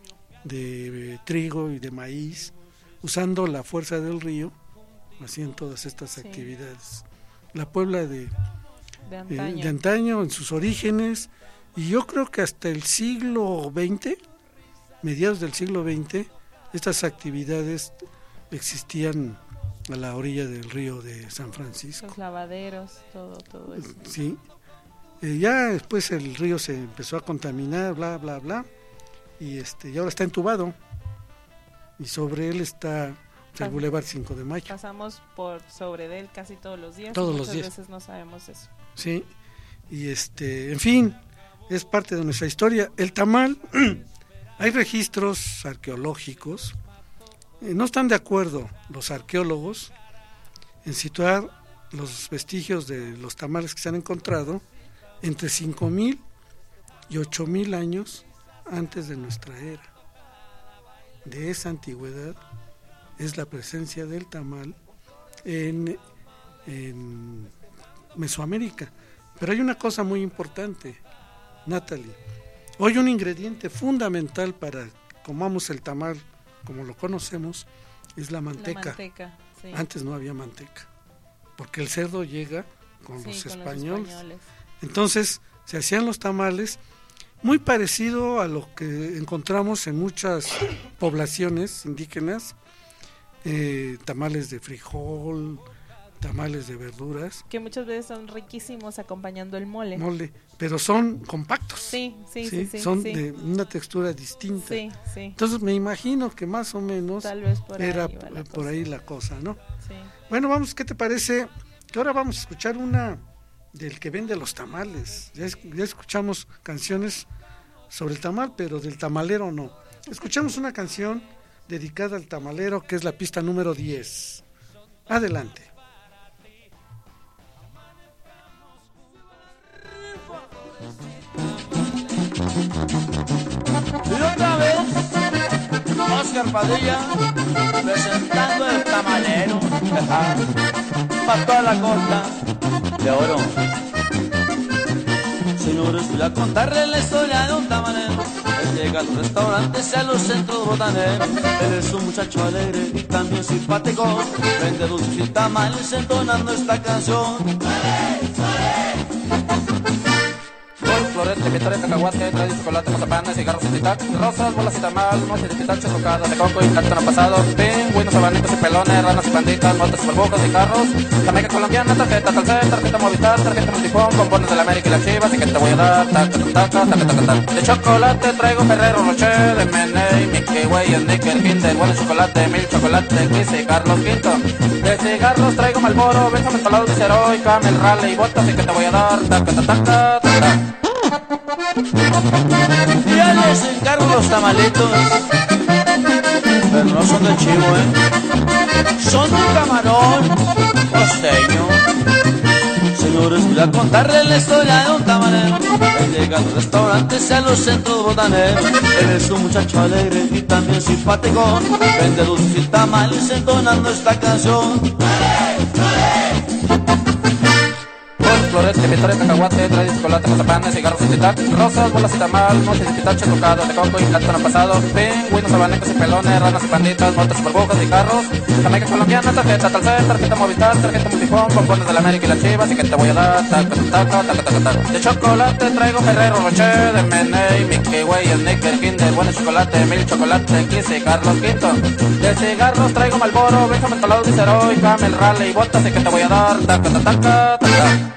de trigo y de maíz, usando la fuerza del río, hacían todas estas sí. actividades. La Puebla de, de, antaño. Eh, de antaño, en sus orígenes, y yo creo que hasta el siglo veinte, mediados del siglo veinte, estas actividades existían a la orilla del río de San Francisco. Los lavaderos, todo, todo eso. Sí. Eh, ya después el río se empezó a contaminar, bla, bla, bla, y este, y ahora está entubado, y sobre él está el Boulevard cinco de Mayo. Pasamos por sobre de él casi todos los días. Todos y los días. Muchas veces no sabemos eso. Sí, y este, en fin, es parte de nuestra historia. El tamal, hay registros arqueológicos, eh, no están de acuerdo los arqueólogos en situar los vestigios de los tamales que se han encontrado entre cinco mil y ocho mil años antes de nuestra era. De esa antigüedad es la presencia del tamal en, en Mesoamérica. Pero hay una cosa muy importante, Natalie. Hoy un ingrediente fundamental para que comamos el tamal como lo conocemos es la manteca. La manteca, sí. Antes no había manteca, porque el cerdo llega con, sí, los, con españoles. los españoles. Entonces se hacían los tamales muy parecido a lo que encontramos en muchas poblaciones indígenas, eh, tamales de frijol, tamales de verduras. Que muchas veces son riquísimos acompañando el mole. Mole, pero son compactos. Sí, sí, sí. sí son sí. de una textura distinta. Sí, sí. Entonces me imagino que más o menos Tal vez por era ahí va la por cosa. ahí la cosa, ¿no? Sí. Bueno, vamos, ¿qué te parece? Que ahora vamos a escuchar una del que vende los tamales. Ya, es, ya escuchamos canciones sobre el tamal, pero del tamalero no. Escuchamos una canción dedicada al tamalero, que es la pista número diez. Adelante. Y otra vez, Oscar Padilla, presentando el tamalero, para toda la costa de oro. Señores, voy a contarle la historia de un tamalero. Él llega a los restaurantes y a los centros botaneros. Él es un muchacho alegre y también simpático. Vende dulces y tamales entonando esta canción. Florete, pitores, cacahuate, trae chocolate, mazapanes, cigarros y titac, rosas, bolas y tamal, moches de pitache, rocadas de coco y cartón pasado, pingüinos, abanitos y pelones, ranas y panditas, motos, burbujas y carros, Jamaica colombiana, tarjeta Telcel, tarjeta Movistar, tarjeta Multifón, bombones de la América y las Chivas, y que te voy a dar, taca, taca, taca, taca, taca. De chocolate traigo Ferrero Rocher, de Meney, Mickey Way, Snicker, Kinder, bueno chocolate, mil chocolate, Kiss y Carlos Quinto. De cigarros traigo Marlboro, Benjamin Palau, Viceroy, Camel, Raleigh, botas, y que te voy a dar, taca, taca, taca, taca. Ya les encargo los tamalitos, pero no son de chivo, eh. Son de camarón costeño. Señores, voy a contarles la historia de un tamalero. Él llega a los restaurantes y a los centros botaneros. Él es un muchacho alegre y también simpático. Vende dulces y tamales entonando esta canción. florete, victoria, cacahuate, trae chocolate, mazapanes, cigarros y titac, rosas, bolas y tamal, motes y pitache, tocado de coco y plátano pasado, pingüinos, abanecos y pelones, ranas y panditas, motos, burbujas y carros, jamaica colombiana, tarjeta Telcel, tarjeta Movistar, tarjeta Multifón, pompones de la América y las Chivas, y que te voy a dar, taca, taca, taca, taca, taca. De chocolate traigo Ferrero Rocher, de Meney, Mickey Way, Snicker, Kinder, bueno chocolate, mil chocolate, Kiss y Carlos Quinto. De cigarros traigo Marlboro, Benjamin Talado, Viceroy, Camel, Raleigh, botas, y que te voy a dar, taca, taca, taca, taca.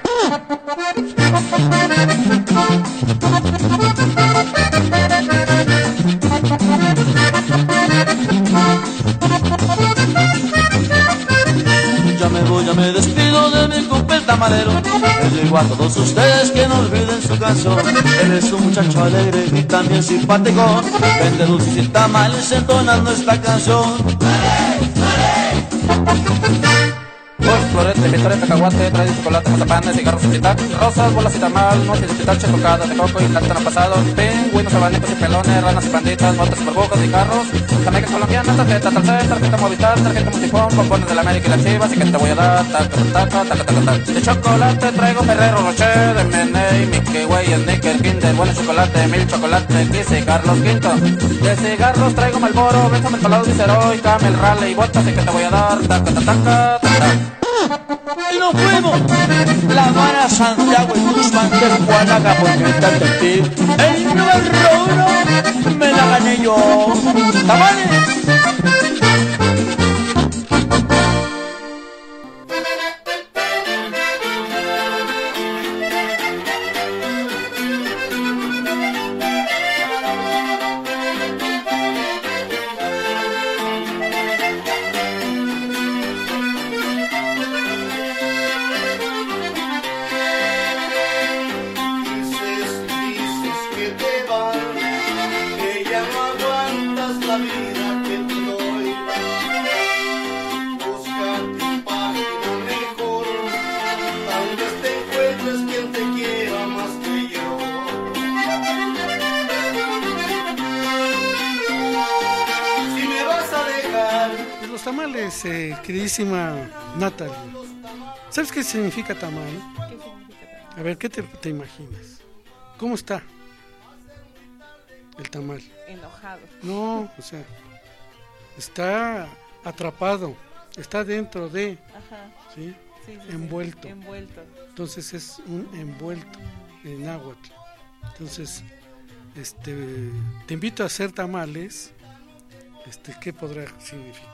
Ya me voy, ya me despido de mi compa el tamalero. Les digo a todos ustedes que no olviden su canción. Él es un muchacho alegre y también simpático. Vende dulces y tamales entonando esta canción. Florete, victoria, cacahuate, trae chocolate, mazapanes, cigarros y titac, rosas, bolas y tamal, motes y pitache, tocadas de coco y plátano pasado, pingüinos, abanecos y pelones, ranas y panditas, motos, burbujas y carros, jamaica colombiana, tarjeta Telcel, tarjeta Movistar, tarjeta Multifón, pompones de la América y las Chivas, y que te voy a dar, taca, taca, taca, taca, taca. De chocolate traigo Ferrero Rocher, de Meney, Mickey Way, Snicker, Kinder, bueno chocolate, mil chocolate, Kiss y Carlos Quinto. De cigarros traigo Marlboro, Benjamin Talado, Viceroy, Camel, Raleigh, botas, y que te voy a dar, taca, taca, taca, taca. Y nos fuimos La Habana, Santiago y Tuxpan, que Juanaga, porque está en ti. El número uno me la gané yo. ¡Tamales! Eh, queridísima Natalie, ¿sabes qué significa tamal? ¿Qué significa tamal? A ver, ¿qué te, te imaginas? ¿Cómo está el tamal? Enojado. No, o sea, está atrapado, está dentro de, Ajá. ¿sí? Sí, sí, envuelto. Sí, envuelto. Entonces es un envuelto en náhuatl. Entonces, este, te invito a hacer tamales. Este, ¿qué podrá significar?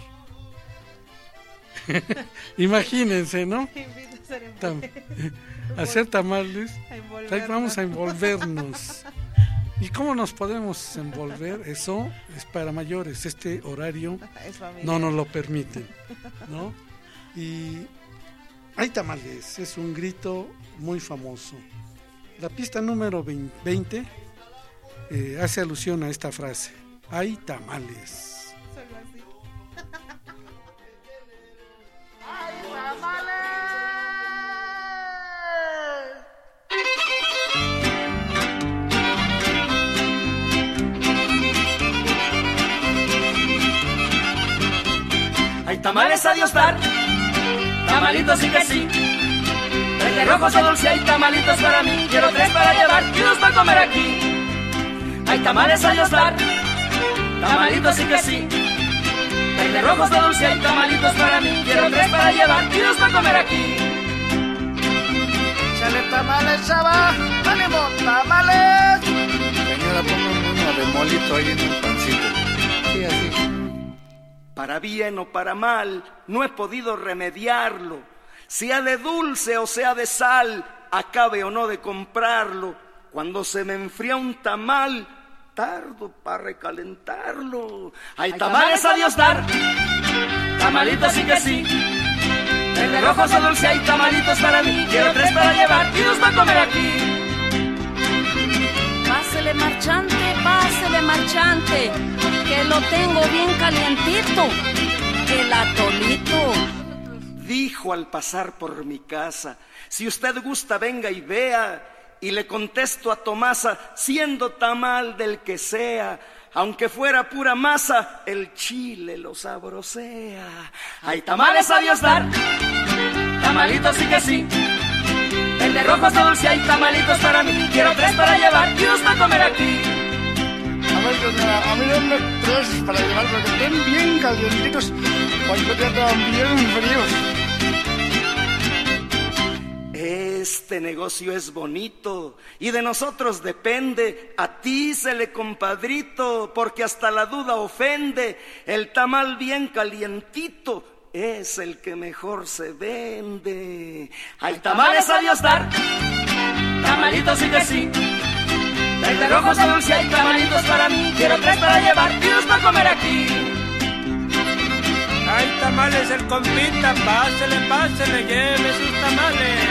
Imagínense, ¿no? Tam hacer tamales. A vamos a envolvernos. ¿Y cómo nos podemos envolver? Eso es para mayores. Este horario no nos lo permite, ¿no? Y hay tamales. Es un grito muy famoso. La pista número veinte eh, hace alusión a esta frase. Hay tamales. Hay tamales a Dios dar, tamalitos sí que sí. Verde rojos o dulce, hay tamalitos para mí. Quiero tres para llevar y dos para comer aquí. Hay tamales a Dios dar, tamalitos sí que sí. Verde rojos o dulce, hay tamalitos para mí. Quiero tres para llevar y dos para comer aquí. Échale tamales, chava, ánimo, tamales. Señora, póngame uno de molito ahí en un pancito. Sí, así. Para bien o para mal, no he podido remediarlo. Sea de dulce o sea de sal, acabe o no de comprarlo. Cuando se me enfría un tamal, tardo para recalentarlo. Hay tamales a Dios dar, tamalitos sí que sí. Verde rojos o dulce, hay tamalitos para mí. Quiero tres para llevar y dos para comer aquí. Pásele marchante, pásele marchante, que lo tengo bien calientito, el atolito. Dijo al pasar por mi casa, si usted gusta venga y vea. Y le contesto a Tomasa, siendo tamal del que sea, aunque fuera pura masa, el chile lo sabrosea. Hay tamales a Dios dar, tamalitos sí que sí. Verde, rojos de dulce, hay tamalitos para mí. Quiero tres para llevar y dos para comer aquí. A ver, señora, a mí denme tres para llevar, pero que estén bien calientitos, porque ya están bien fríos. Este negocio es bonito y de nosotros depende. A ti se le compadrito, porque hasta la duda ofende. El tamal bien calientito es el que mejor se vende. Hay tamales a Dios dar, Tamalitos sí que sí. Verde, rojos de dulce, hay tamalitos para mí. Quiero tres para llevar y dos para comer aquí. Hay tamales el compita, pásele, pásele, lleve sus tamales.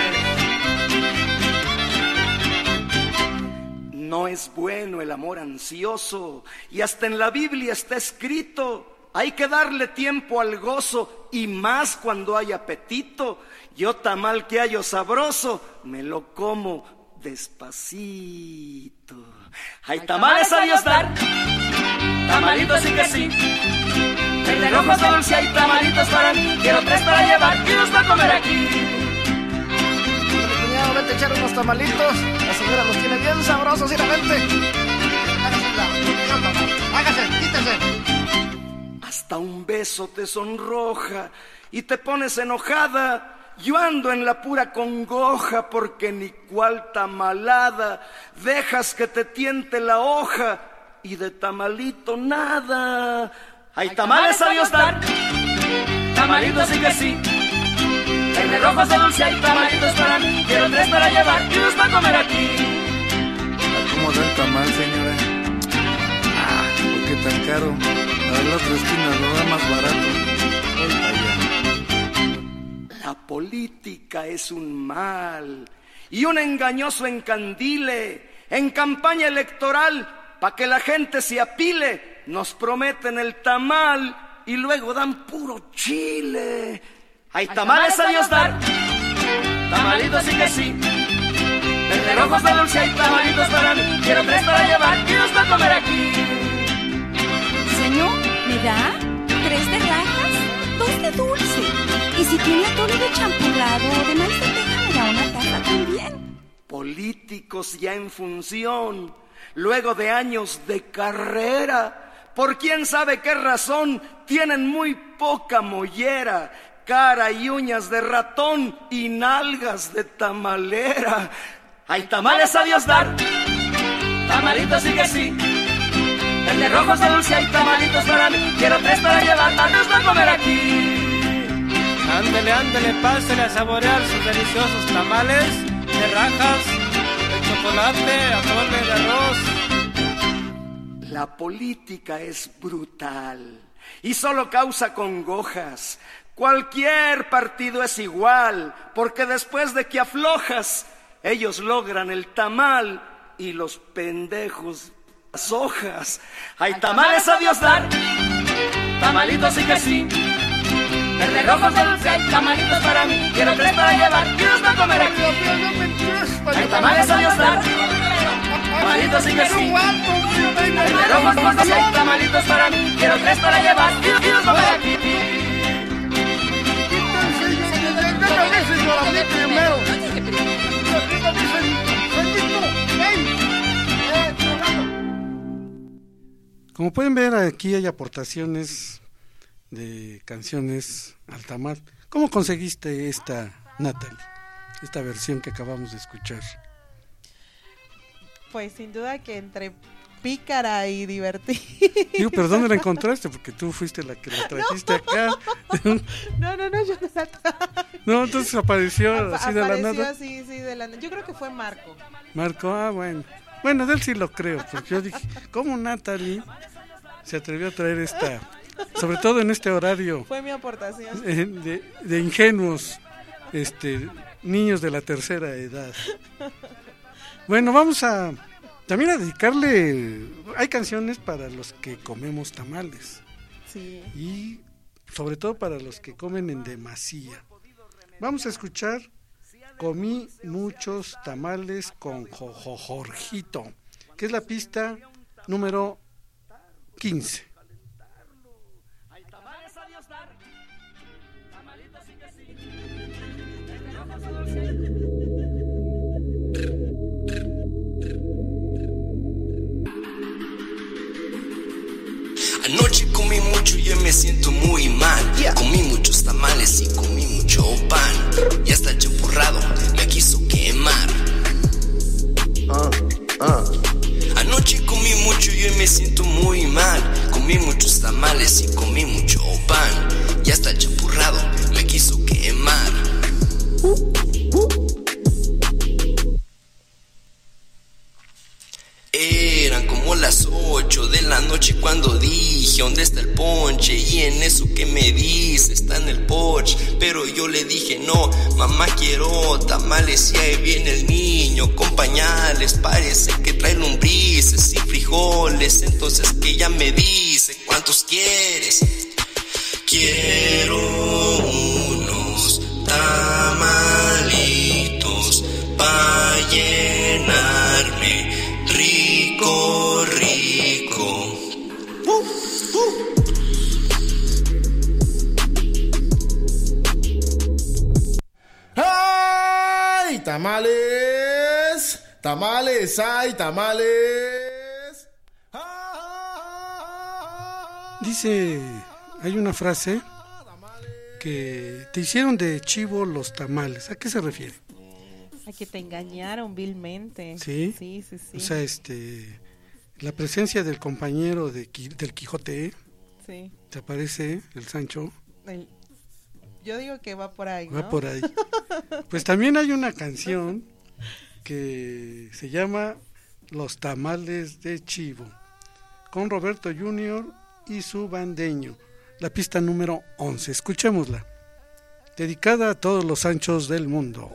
No es bueno el amor ansioso, y hasta en la Biblia está escrito: hay que darle tiempo al gozo, y más cuando hay apetito. Yo tamal que hallo sabroso, me lo como despacito. Hay tamales a Dios dar, Tamalitos sí que sí. Verde, rojos de dulce, hay tamalitos para mí. Quiero tres para llevar y dos para comer aquí. Cuñado, vete a echar unos tamalitos. La señora los tiene bien sabrosos, mira, vente. Hágase, quítese. Hasta un beso te sonroja y te pones enojada. Yo ando en la pura congoja, porque ni cual tamalada dejas que te tiente la hoja, y de tamalito nada. Hay tamales a Dios dar, Tamalitos sí que sí. Verde, rojos de dulce, hay tamalitos para mí. Quiero tres para llevar y dos para comer aquí. ¿Cómo da el tamal, señora? Ah, ¿por qué tan caro? A la otra esquina lo da más barato. Voy para allá. La política es un mal y un engañoso encandile. En campaña electoral, pa' que la gente se apile, nos prometen el tamal y luego dan puro chile. Hay tamales a Dios dar, Tamalitos sí que sí. Verde, rojos de dulce, hay tamalitos para mí. Quiero tres para llevar y dos para comer aquí. Señor, ¿me da? ¿Tres de rajas? ¿Dos de dulce? Y si tiene atole de champurrado o de maíz de teja, me da una taza también. Políticos ya en función, luego de años de carrera, por quién sabe qué razón, tienen muy poca mollera, cara y uñas de ratón y nalgas de tamalera. Hay tamales a Dios dar, Tamalitos sí que sí. Verde, rojos de dulce, hay tamalitos para mí. Quiero tres para llevar, para dos para comer aquí. Ándele, ándele, pásele a saborear sus deliciosos tamales de rajas, de chocolate, atole de arroz. La política es brutal y solo causa congojas. Cualquier partido es igual, porque después de que aflojas, ellos logran el tamal y los pendejos las hojas. Hay tamales a Dios dar, Tamalitos sí que sí. Verde, rojos de dulce, hay tamalitos para mí. Quiero tres para llevar y dos para comer aquí. Hay tamales a Dios dar, Tamalitos sí que sí. Verde, rojos de dulce, hay tamalitos para mí. Quiero tres para llevar y dos para comer aquí. Como pueden ver, aquí hay aportaciones de canciones al tamal. ¿Cómo conseguiste esta, Natalie? Esta versión que acabamos de escuchar. Pues sin duda que entre pícara y divertida. Digo, ¿pero dónde la encontraste? Porque tú fuiste la que la trajiste no. acá. No, no, no, yo no la No, entonces apareció Ap- así de la nada. Apareció así, sí, de la nada. Yo creo que fue Marco. Marco, ah, bueno. Bueno, de él sí lo creo, porque yo dije, ¿cómo Natalie se atrevió a traer esta? Sobre todo en este horario. Fue mi aportación. De, de ingenuos este, niños de la tercera edad. Bueno, vamos a también a dedicarle. Hay canciones para los que comemos tamales. Sí. Y sobre todo para los que comen en demasía. Vamos a escuchar Comí muchos tamales con Jojo Jorgito, que es la pista número quince. me siento muy mal. Comí muchos tamales y comí mucho pan. Y hasta el champurrado me quiso quemar. Uh, uh. Anoche comí mucho y hoy me siento muy mal. Comí muchos tamales y comí mucho pan. Y hasta el champurrado me quiso quemar. Uh, uh. Eran como las ocho de la noche cuando dije ¿dónde está el ponche? Y en eso que me dice está en el porche. Pero yo le dije no, mamá quiero tamales. Y ahí viene el niño con pañales. Parece que trae lombrices y frijoles. Entonces que ella me dice ¿cuántos quieres? Quiero unos tamalitos pa' llenarme. Rico, rico. Uh, uh. ¡Ay, tamales! ¡Tamales, ay, tamales! Dice, hay una frase que te hicieron de chivo los tamales. ¿A qué se refiere? A que te engañaron vilmente. ¿Sí? Sí, sí, sí. O sea, este, la presencia del compañero de, del Quijote, sí. ¿Te aparece el Sancho? El, yo digo que va por ahí, ¿no? Va por ahí. Pues también hay una canción que se llama Los tamales de chivo, con Roberto junior y su bandeño. La pista número once, escuchémosla. Dedicada a todos los Sanchos del mundo.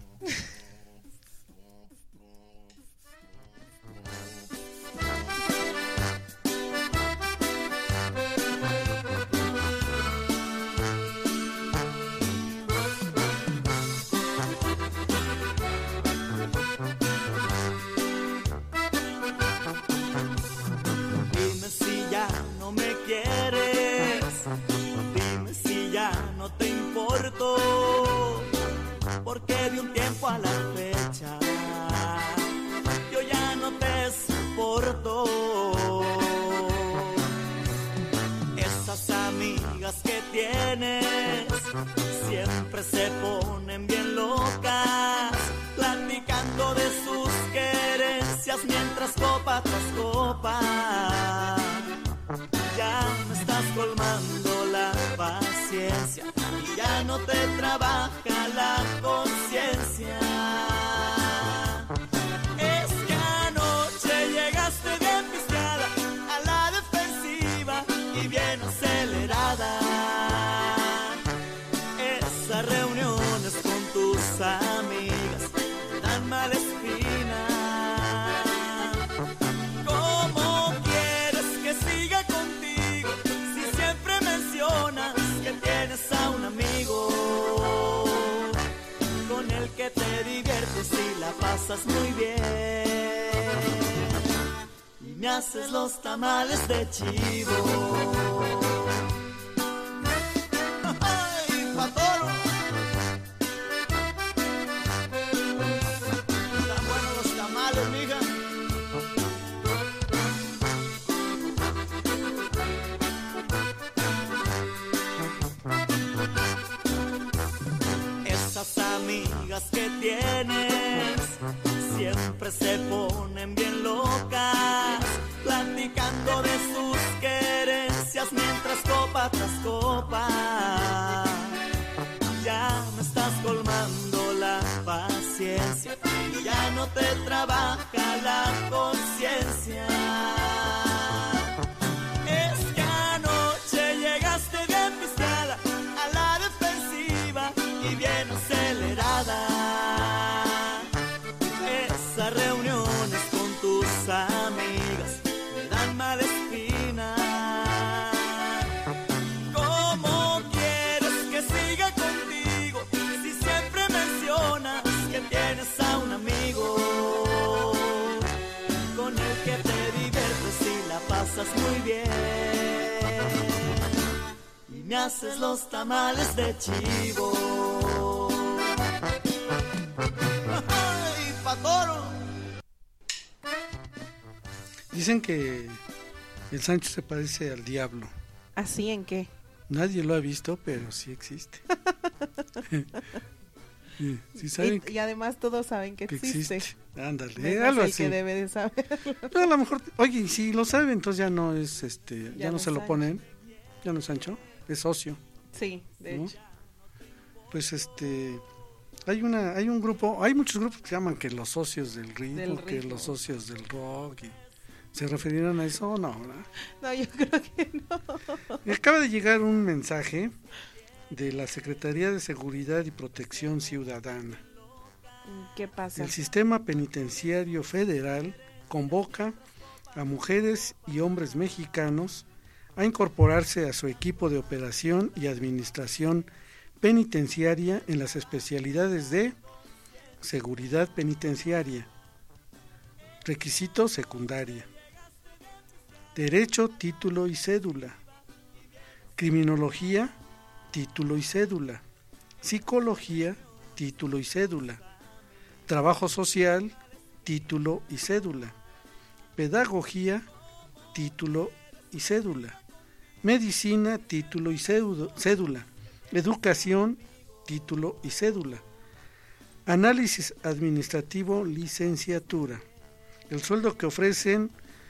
Dime si ya no me quieres, dime si ya no te importo, porque de un tiempo a la fecha yo ya no te soporto. Esas amigas que tienes siempre se ponen bien locas, platicando de sus querencias mientras copa tras copa. Ya me estás colmando la paciencia y ya no te trabaja la conciencia. Es que anoche llegaste bien pisteada a la defensiva y bien acelerada. Esas reuniones con tus amigas me dan mala espina. ¿Cómo quieres que siga contigo si siempre mencionas que tienes a un amigo con el que te diviertes y la pasas muy bien? Y me haces los tamales de chivo. ¡Ay, pa' toro! Están buenos los tamales, mija. Esas amigas que tienes siempre se ponen bien locas, platicando de sus querencias mientras copa tras copa. Ya me estás colmando la paciencia y ya no te trabaja la conciencia. Es que anoche llegaste bien pisteada a la defensiva y bien acelerada. Esas reuniones con tus amigas me dan mala espina. ¿Cómo quieres que siga contigo si siempre mencionas que tienes a un amigo con el que te diviertes y la pasas muy bien? Y me haces los tamales de chivo. ¡Ay, pa' toro! Dicen que el Sancho se parece al diablo. ¿Así en qué? Nadie lo ha visto, pero sí existe. sí, sí saben y, y además todos saben que, que existe. existe. Ándale, Menos algo el así. que debe de saberlo. Pero a lo mejor, oye, si lo sabe, entonces ya no es, este, ya, Ya no, no se lo sabe. ponen, ya no es Sancho, es socio. Sí, de ¿no? hecho. Pues este, hay una, hay un grupo, hay muchos grupos que se llaman que los socios del ritmo, Del que ritmo. los socios del rock, y ¿se referirán a eso o no? ¿verdad? No, yo creo que no. Me acaba de llegar un mensaje de la Secretaría de Seguridad y Protección Ciudadana. ¿Qué pasa? El Sistema Penitenciario Federal convoca a mujeres y hombres mexicanos a incorporarse a su equipo de operación y administración penitenciaria en las especialidades de seguridad penitenciaria, requisito secundaria, derecho, título y cédula, criminología, título y cédula, psicología, título y cédula, trabajo social, título y cédula, pedagogía, título y cédula, medicina, título y cédula, educación, título y cédula, análisis administrativo, licenciatura. El sueldo que ofrecen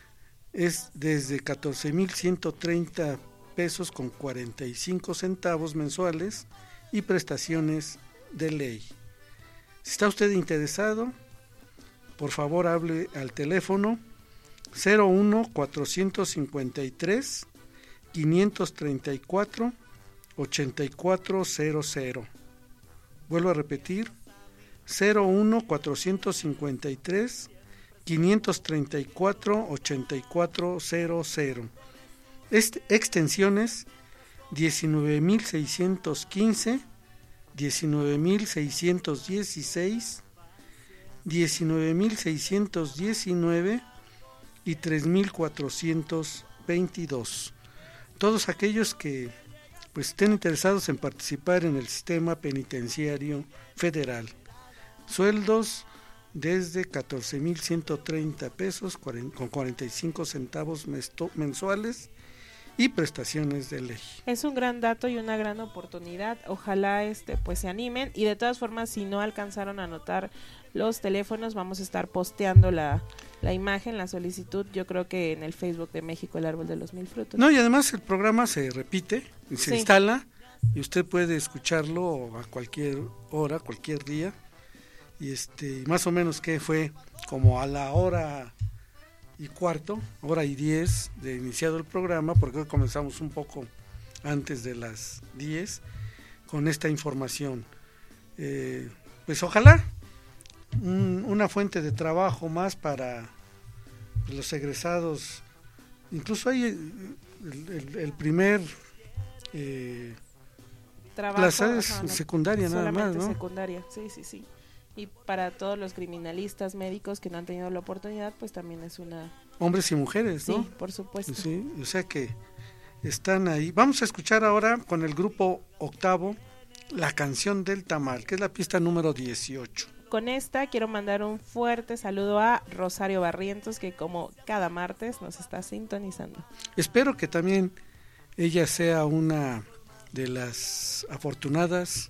es desde catorce mil ciento treinta pesos con cuarenta y cinco centavos mensuales y prestaciones de ley. Si está usted interesado, por favor hable al teléfono cero uno cuatrocientos cincuenta y tres quinientos treinta y cuatro ochenta y cuatro cero cero. Vuelvo a repetir, cero uno cuatrocientos cincuenta y tres quinientos treinta y cuatro ochenta y cuatro cero cero. Este, extensiones diecinueve mil seiscientos quince, diecinueve mil seiscientos dieciséis, diecinueve mil seiscientos diecinueve y tres mil cuatrocientos veintidós. Todos aquellos que pues estén interesados en participar en el sistema penitenciario federal. Sueldos desde catorce mil ciento treinta pesos con cuarenta y cinco centavos mensuales y prestaciones de ley. Es un gran dato y una gran oportunidad. Ojalá este pues se animen, y de todas formas, si no alcanzaron a anotar los teléfonos, vamos a estar posteando la, la imagen, la solicitud, yo creo que en el Facebook de México el Árbol de los Mil Frutos. No, y además el programa se repite, se Sí. instala y usted puede escucharlo a cualquier hora, cualquier día. Y este, más o menos que fue como a la hora y cuarto, hora y diez de iniciado el programa, porque hoy comenzamos un poco antes de las diez con esta información. Eh, pues ojalá un, una fuente de trabajo más para los egresados. Incluso hay el, el, el primer eh, Trabajo, plaza es ajá, no, secundaria nada más, solamente ¿no? secundaria, sí, sí, sí. Y para todos los criminalistas médicos que no han tenido la oportunidad, pues también es una... Hombres y mujeres, ¿no? Sí, por supuesto. Sí, o sea que están ahí. Vamos a escuchar ahora con el grupo Octavo la canción del tamal, que es la pista número dieciocho. Con esta quiero mandar un fuerte saludo a Rosario Barrientos, que como cada martes nos está sintonizando. Espero que también ella sea una de las afortunadas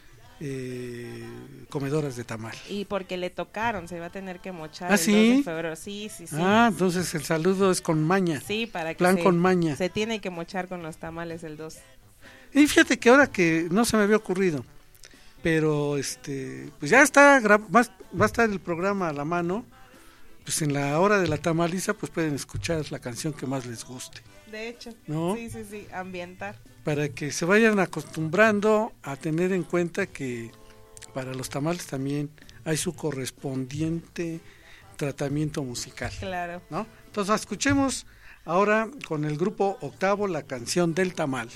eh, comedoras de tamal. Y porque le tocaron, se va a tener que mochar ¿Ah, el sí? dos de febrero. Sí, sí, sí. Ah, entonces el saludo es con maña. Sí, para que plan se, con maña. se tiene que mochar con los tamales el dos. Y fíjate que ahora que no se me había ocurrido, pero este, pues ya está, va, va a estar el programa a la mano, pues en la hora de la tamaliza, pues pueden escuchar la canción que más les guste. De hecho, ¿no? sí, sí, sí, ambientar. Para que se vayan acostumbrando a tener en cuenta que para los tamales también hay su correspondiente tratamiento musical. Claro. ¿No? Entonces escuchemos ahora con el grupo Octavo la canción del tamal.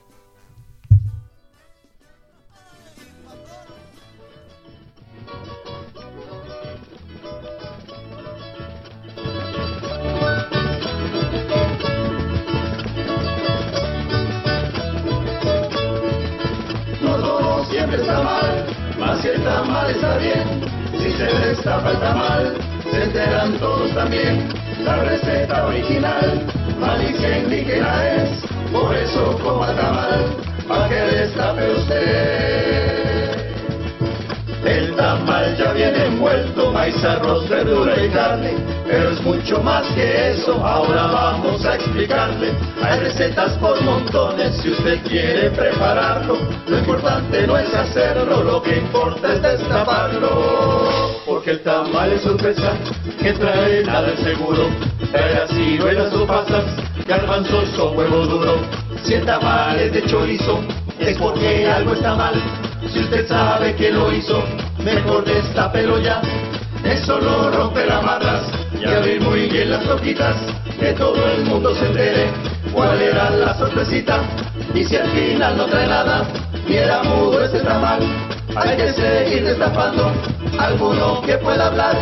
Siempre está mal, mas si el tamal está bien, si se destapa el tamal, se enteran todos también. La receta original, malicia indígena es, por eso coma tamal, pa' que destape usted. El tamal ya viene envuelto, maíz, arroz, verdura y carne, pero es mucho más que eso, ahora vamos a explicarle. Hay recetas por montones, si usted quiere prepararlo, lo importante no es hacerlo, lo que importa es destaparlo. Porque el tamal es sorpresa, que trae nada de seguro, trae las ciruelas o pasas, garbanzos o huevo duro. Si el tamal es de chorizo, es porque algo está mal. Si usted sabe que lo hizo, mejor destápelo ya. Eso lo rompe las amarras y abrir muy bien las hojitas, que todo el mundo se entere cuál era la sorpresita. Y si al final no trae nada y era mudo ese tamal, hay que seguir destapando alguno que pueda hablar.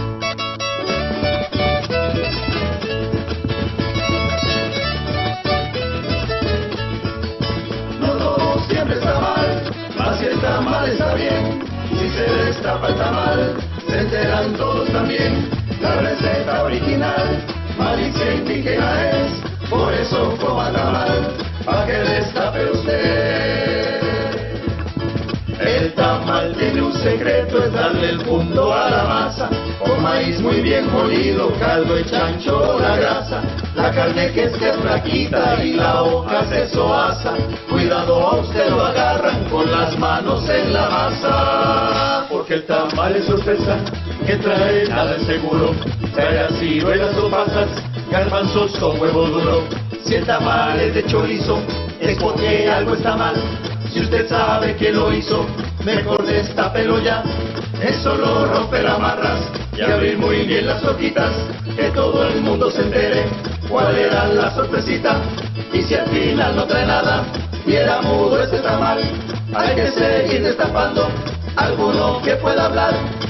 No todo siempre está mal, mas si el tamal está bien, si se destapa el tamal, se enteran todos también. La receta original, malicia indígena es, por eso coma tamal, pa' que destape usted. El tamal tiene un secreto, es darle el punto a la masa, con maíz muy bien molido, caldo y chancho la grasa, la carne que es que es flaquita y la hoja se soasa, cuidado a usted lo agarran con las manos en la masa. Porque el tamal es sorpresa, que trae nada de seguro, trae las ciruelas o pasas, garbanzos con huevo duro. Si el tamal es de chorizo, es porque algo está mal. Si usted sabe que lo hizo, mejor destápelo ya. Eso lo rompe las amarras y abrir muy bien las hojitas, que todo el mundo se entere cuál era la sorpresita. Y si al final no trae nada y era mudo ese tamal, hay que seguir destapando alguno que pueda hablar.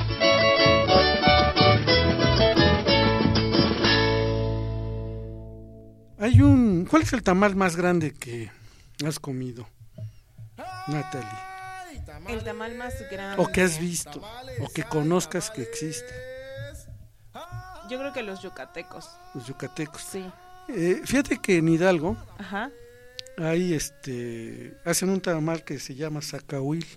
Hay un... ¿Cuál es el tamal más grande que has comido, Natalie? El tamal más grande. O que has visto, o que conozcas que existe. Yo creo que los yucatecos. Los yucatecos. Sí. Eh, fíjate que en Hidalgo, ajá, hay este, hacen un tamal que se llama zacahuil.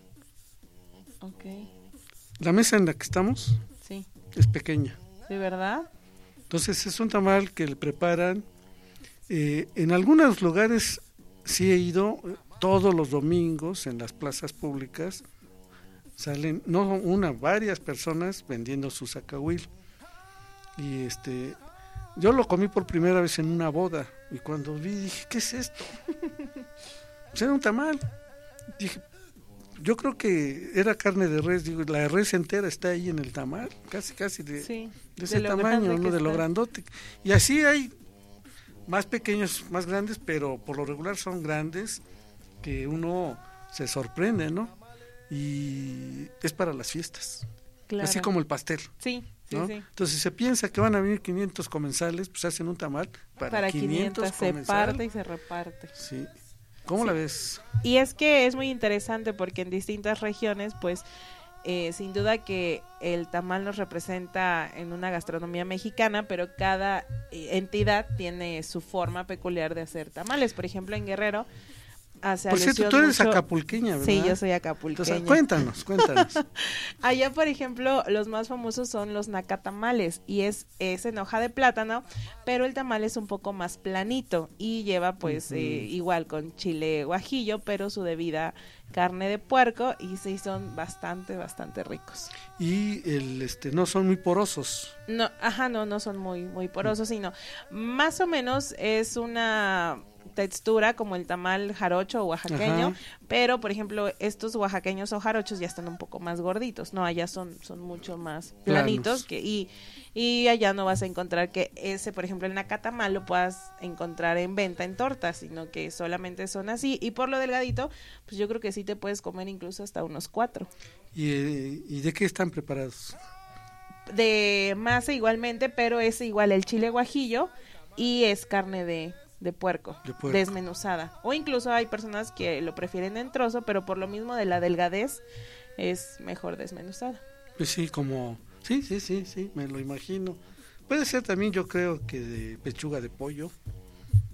Okay. La mesa en la que estamos, sí, es pequeña. ¿De verdad? Entonces es un tamal que le preparan. Eh, en algunos lugares sí he ido todos los domingos en las plazas públicas, salen no una, varias personas vendiendo su zacahuil. Y este, yo lo comí por primera vez en una boda y cuando vi dije, ¿qué es esto? Pues era un tamal. Dije, yo creo que era carne de res, digo, la res entera está ahí en el tamal, casi casi de, sí, de ese de tamaño, ¿no? De lo grandote. Y así hay más pequeños, más grandes, pero por lo regular son grandes, que uno se sorprende, ¿no? Y es para las fiestas, claro, así como el pastel. Sí, sí, ¿no? sí. Entonces se piensa que van a venir quinientos comensales, pues hacen un tamal para, para quinientos, quinientos se parte y se reparte. Sí. ¿Cómo sí. la ves? Y es que es muy interesante porque en distintas regiones, pues, eh, sin duda que el tamal nos representa en una gastronomía mexicana, pero cada eh, entidad tiene su forma peculiar de hacer tamales. Por ejemplo, en Guerrero hace Por cierto, tú eres mucho... acapulqueña, ¿verdad? Sí, yo soy acapulqueña. Entonces, cuéntanos, cuéntanos. Allá, por ejemplo, los más famosos son los nacatamales y es, es en hoja de plátano, pero el tamal es un poco más planito y lleva pues uh-huh. eh, igual con chile guajillo, pero su debida carne de puerco y sí son bastante, bastante ricos. Y el este no son muy porosos. No, ajá, no, no son muy, muy porosos, sino más o menos es una textura como el tamal jarocho o oaxaqueño, ajá, pero por ejemplo estos oaxaqueños o jarochos ya están un poco más gorditos, no, allá son, son mucho más planitos que, y, y allá no vas a encontrar que ese, por ejemplo el nacatamal lo puedas encontrar en venta en tortas, sino que solamente son así, y por lo delgadito, pues yo creo que sí te puedes comer incluso hasta unos cuatro. ¿Y, y de qué están preparados? De masa igualmente, pero es igual el chile guajillo y es carne de De puerco, de puerco, desmenuzada. O incluso hay personas que lo prefieren en trozo, pero por lo mismo de la delgadez es mejor desmenuzada. Pues sí, como... Sí, sí, sí, sí, me lo imagino. Puede ser también, yo creo que de pechuga de pollo.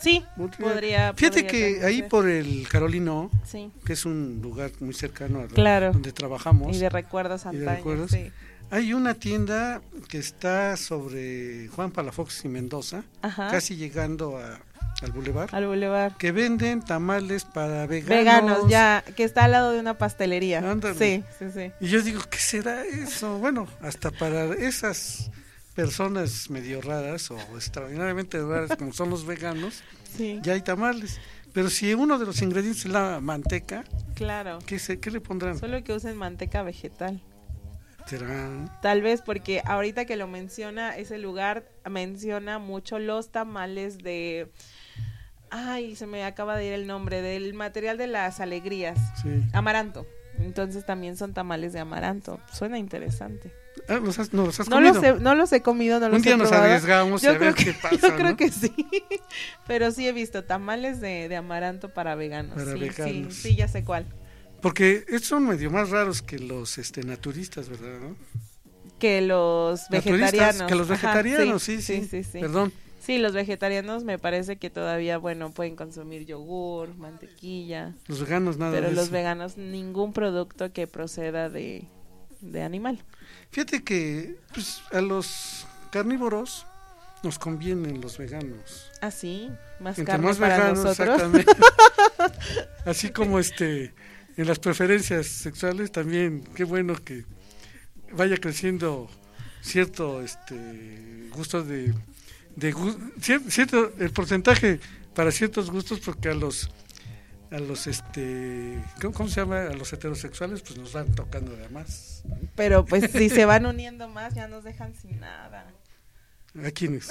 Sí, podría. Fíjate podría que también ahí ser. por el Carolino, Sí. que es un lugar muy cercano a Claro. donde trabajamos. Y de recuerdos y de antaños, recuerdos, sí. hay una tienda que está sobre Juan Palafox y Mendoza, Ajá. casi llegando a, al bulevar, Al bulevar. que venden tamales para veganos. Veganos, ya, que está al lado de una pastelería. Ándale. Sí, sí, sí. Y yo digo, ¿qué será eso? Bueno, hasta para esas personas medio raras o extraordinariamente raras como son los veganos, Sí. ya hay tamales. Pero si uno de los ingredientes es la manteca, Claro. ¿qué, se, qué le pondrán? Solo que usen manteca vegetal. ¿Será? Tal vez porque ahorita que lo menciona, ese lugar menciona mucho los tamales de... Ay, se me acaba de ir el nombre, del material de las alegrías. Sí. Amaranto. Entonces también son tamales de amaranto. Suena interesante. Ah, ¿los has, ¿No los has No comido? los, he, no los he comido, no Un los día he nos probado. arriesgamos Yo y a ver creo qué que- pasa, Yo creo ¿no? que sí. Pero sí he visto tamales de, de amaranto para veganos. Para sí, veganos. sí, sí, ya sé cuál. Porque estos son medio más raros que los este naturistas, ¿verdad? ¿No? Que los Naturistas, vegetarianos. que los Ajá, vegetarianos, sí, sí, sí, sí. perdón. Sí, los vegetarianos me parece que todavía, bueno, pueden consumir yogur, mantequilla. Los veganos nada Pero de los eso. veganos ningún producto que proceda de, de animal. Fíjate que pues, a los carnívoros nos convienen los veganos. Ah, sí, más Entre carne más para veganos, nosotros. exactamente. Así como este en las preferencias sexuales también, qué bueno que vaya creciendo cierto este gusto de, de gu- cier- cierto el porcentaje para ciertos gustos, porque a los a los este ¿cómo, cómo se llama? A los heterosexuales pues nos van tocando de más. Pero pues si se van uniendo más ya nos dejan sin nada. ¿A quiénes?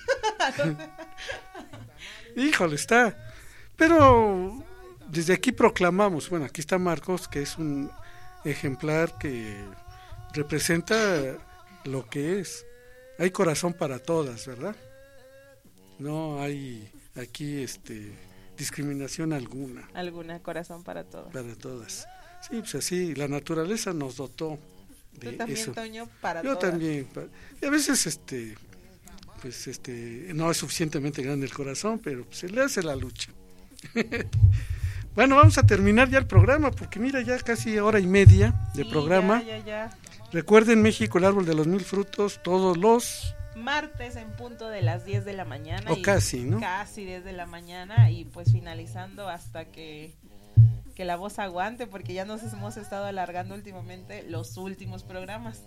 Híjole, está. Pero desde aquí proclamamos, bueno, aquí está Marcos, que es un ejemplar que representa lo que es. Hay corazón para todas, ¿verdad? No hay aquí este discriminación alguna. Alguna, corazón para todos. Para todas. Sí, pues así, la naturaleza nos dotó de Tú también, eso. Toño, para Yo todas. también. pa- Y a veces, este, pues, este, no es suficientemente grande el corazón, pero se le hace la lucha. Bueno, vamos a terminar ya el programa, porque mira, ya casi hora y media de Sí, programa. ya, ya, ya. Recuerden, México, el árbol de los mil frutos, todos los... Martes en punto de las diez de la mañana. O y casi, ¿no? Casi diez de la mañana y pues finalizando hasta que, que la voz aguante, porque ya nos hemos estado alargando últimamente los últimos programas.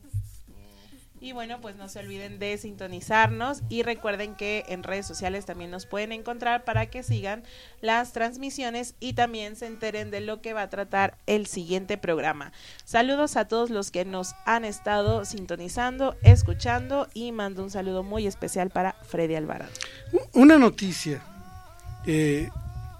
Y bueno, pues no se olviden de sintonizarnos y recuerden que en redes sociales también nos pueden encontrar para que sigan las transmisiones y también se enteren de lo que va a tratar el siguiente programa. Saludos a todos los que nos han estado sintonizando, escuchando y mando un saludo muy especial para Freddy Alvarado. Una noticia. Eh,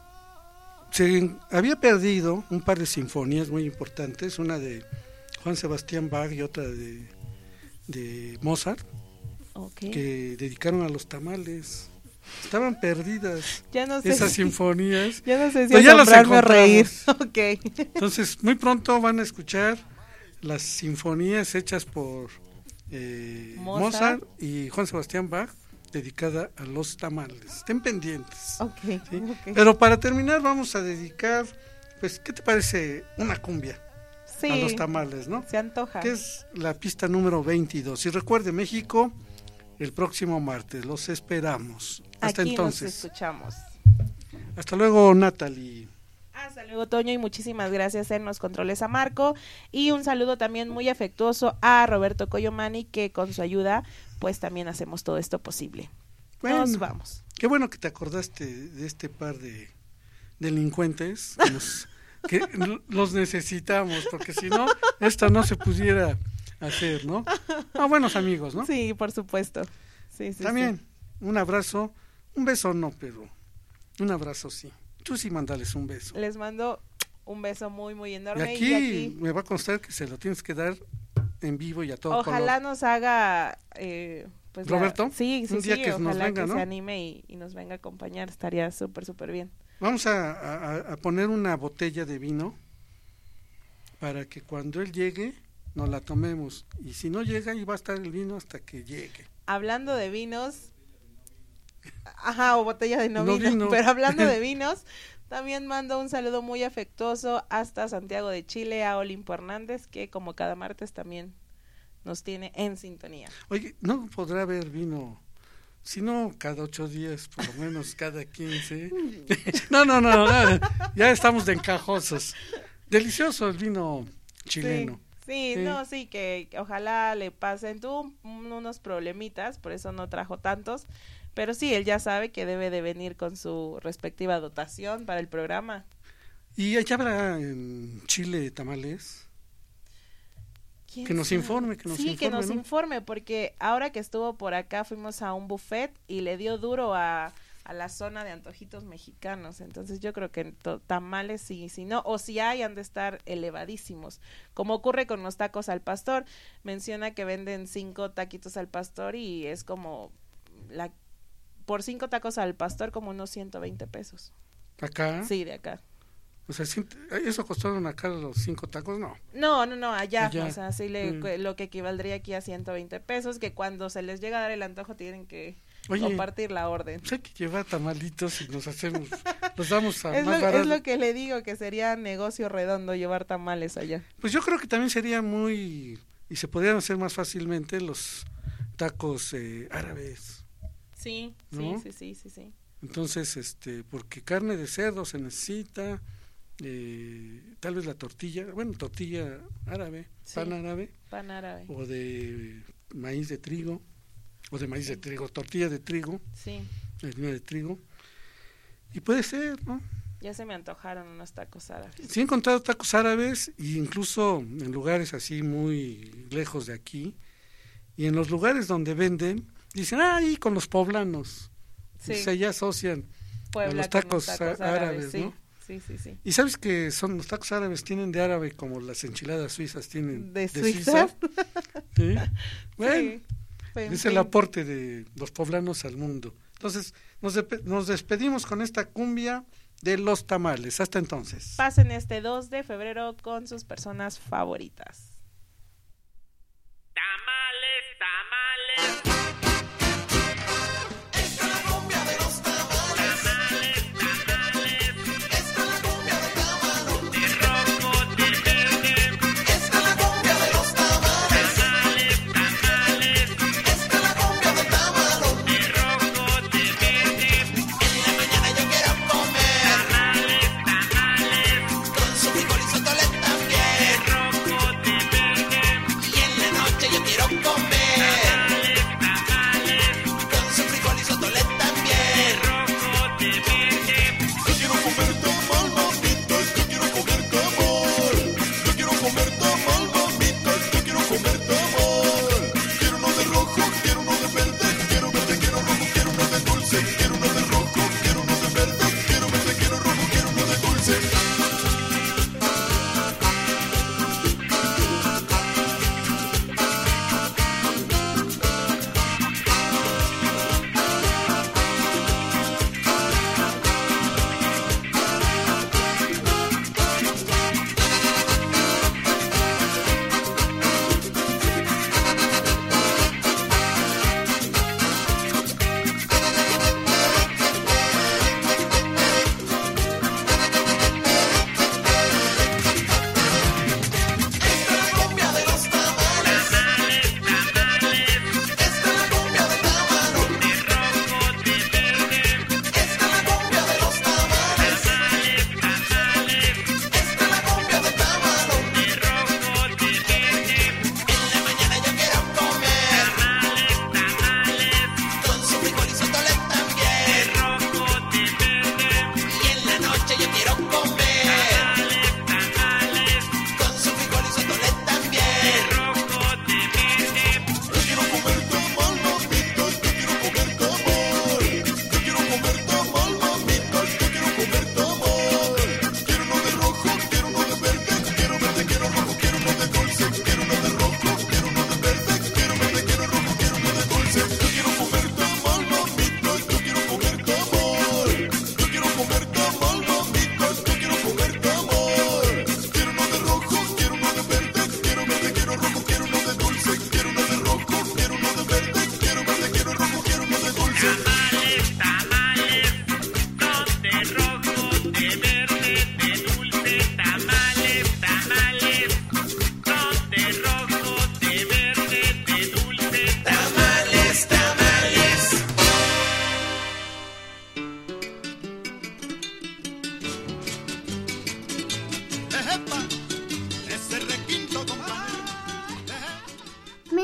se había perdido un par de sinfonías muy importantes, una de Juan Sebastián Bach y otra de... de Mozart, Okay. que dedicaron a los tamales. Estaban perdidas Ya no sé esas si- sinfonías. ya no sé si Pero ya las asombrarme o reír. encontramos. Okay. Entonces, muy pronto van a escuchar las sinfonías hechas por eh, Mozart. Mozart y Juan Sebastián Bach, dedicada a los tamales. Estén pendientes. Okay, ¿sí? okay. Pero para terminar vamos a dedicar, pues, ¿qué te parece una cumbia? Sí, A los tamales, ¿no? se antoja. Que es la pista número veintidós. Y recuerde, México, el próximo martes. Los esperamos. Hasta Aquí entonces. nos escuchamos. Hasta luego, Natalie. Hasta luego, Toño, y muchísimas gracias en los controles a Marco. Y un saludo también muy afectuoso a Roberto Coyomani, que con su ayuda, pues también hacemos todo esto posible. Bueno, Nos vamos. Qué bueno que te acordaste de este par de delincuentes que, nos- que n- los necesitamos, porque si no, esta no se pudiera hacer, ¿no? Ah, buenos amigos, ¿no? Sí, por supuesto. Sí, sí, También, sí. un abrazo, un beso no, pero un abrazo sí. Tú sí mandales un beso. Les mando un beso muy, muy Y enorme. aquí, Y aquí, me va a constar que se lo tienes que dar en vivo y a todo ojalá color. nos haga... Eh, pues la- ¿Roberto? sí, sí, Un día sí, que nos ojalá venga, que ¿no? se anime y, y nos venga a acompañar. Estaría súper, súper bien. Vamos a, a- a poner una botella de vino para que cuando él llegue nos la tomemos. Y si no llega, ahí va a estar el vino hasta que llegue. Hablando de vinos, Ajá, o botella de no, No vino. vino. Pero hablando de vinos, también mando un saludo muy afectuoso hasta Santiago de Chile a Olimpo Hernández, que como cada martes también nos tiene en sintonía. Oye, ¿no podrá haber vino? Si no, cada ocho días, por lo menos cada quince. no, no, no, no, ya estamos de encajosos. Delicioso el vino chileno. Sí, sí, Sí. no, sí, que, que ojalá le pasen. Tuvo un- unos problemitas, por eso no trajo tantos. Pero sí, él ya sabe que debe de venir con su respectiva dotación para el programa. ¿Y allá habrá en Chile tamales? ¿Quién Que nos sabe? informe, que nos sí, informe, que nos ¿no? informe, porque ahora que estuvo por acá fuimos a un buffet y le dio duro a, a la zona de antojitos mexicanos. Entonces yo creo que to- tamales sí, si no, o si hay, han de estar elevadísimos. Como ocurre con los tacos al pastor. Menciona que venden cinco taquitos al pastor y es como la por cinco tacos al pastor como unos ciento veinte pesos. ¿Acá? Sí, de acá. O sea, cien- ¿eso costaron acá los cinco tacos? No. No, no, no, allá, Allá. o sea, sí le, Mm. cu- lo que equivaldría aquí a ciento veinte pesos, que cuando se les llega a dar el antojo tienen que Oye, compartir la orden. Pues hay que llevar tamalitos y nos hacemos, los damos a Es lo, más es barato. lo que le digo, que sería negocio redondo llevar tamales allá. Pues yo creo que también sería muy, y se podrían hacer más fácilmente los tacos eh, árabes. Sí, ¿No? sí, sí, sí, sí, sí. Entonces, este, porque carne de cerdo se necesita, eh, tal vez la tortilla, bueno, tortilla árabe, Sí. pan árabe, Pan árabe. o de maíz de trigo, o de maíz de trigo, tortilla de trigo, Sí, harina de trigo, y puede ser, ¿no? ya se me antojaron unos tacos árabes. Sí he encontrado tacos árabes, e incluso en lugares así muy lejos de aquí, y en los lugares donde venden, dicen, ah, ahí con los poblanos, Sí. o sea, ya asocian Puebla a los con tacos, los á- árabes, sí, ¿no? sí, sí, sí. Y sabes que son los tacos árabes tienen de árabe como las enchiladas suizas tienen ¿De Suiza. Suiza? Sí. Bueno, Sí, en es el fin. aporte de los poblanos al mundo. Entonces, nos, depe- nos despedimos con esta cumbia de los tamales. Hasta entonces. Pasen este dos de febrero con sus personas favoritas. Con su frijol y su toleta también.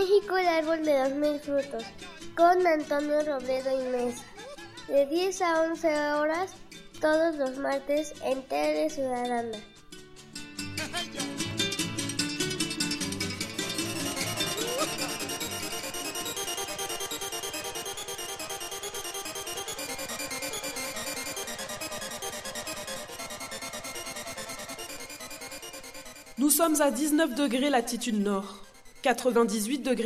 México, el árbol de los mil frutos, con Antonio Robledo y Mesa, de diez a once horas, todos los martes en Tele Ciudadana. Nous sommes à dix-neuf degrés latitude nord, quatre-vingt-dix-huit degrés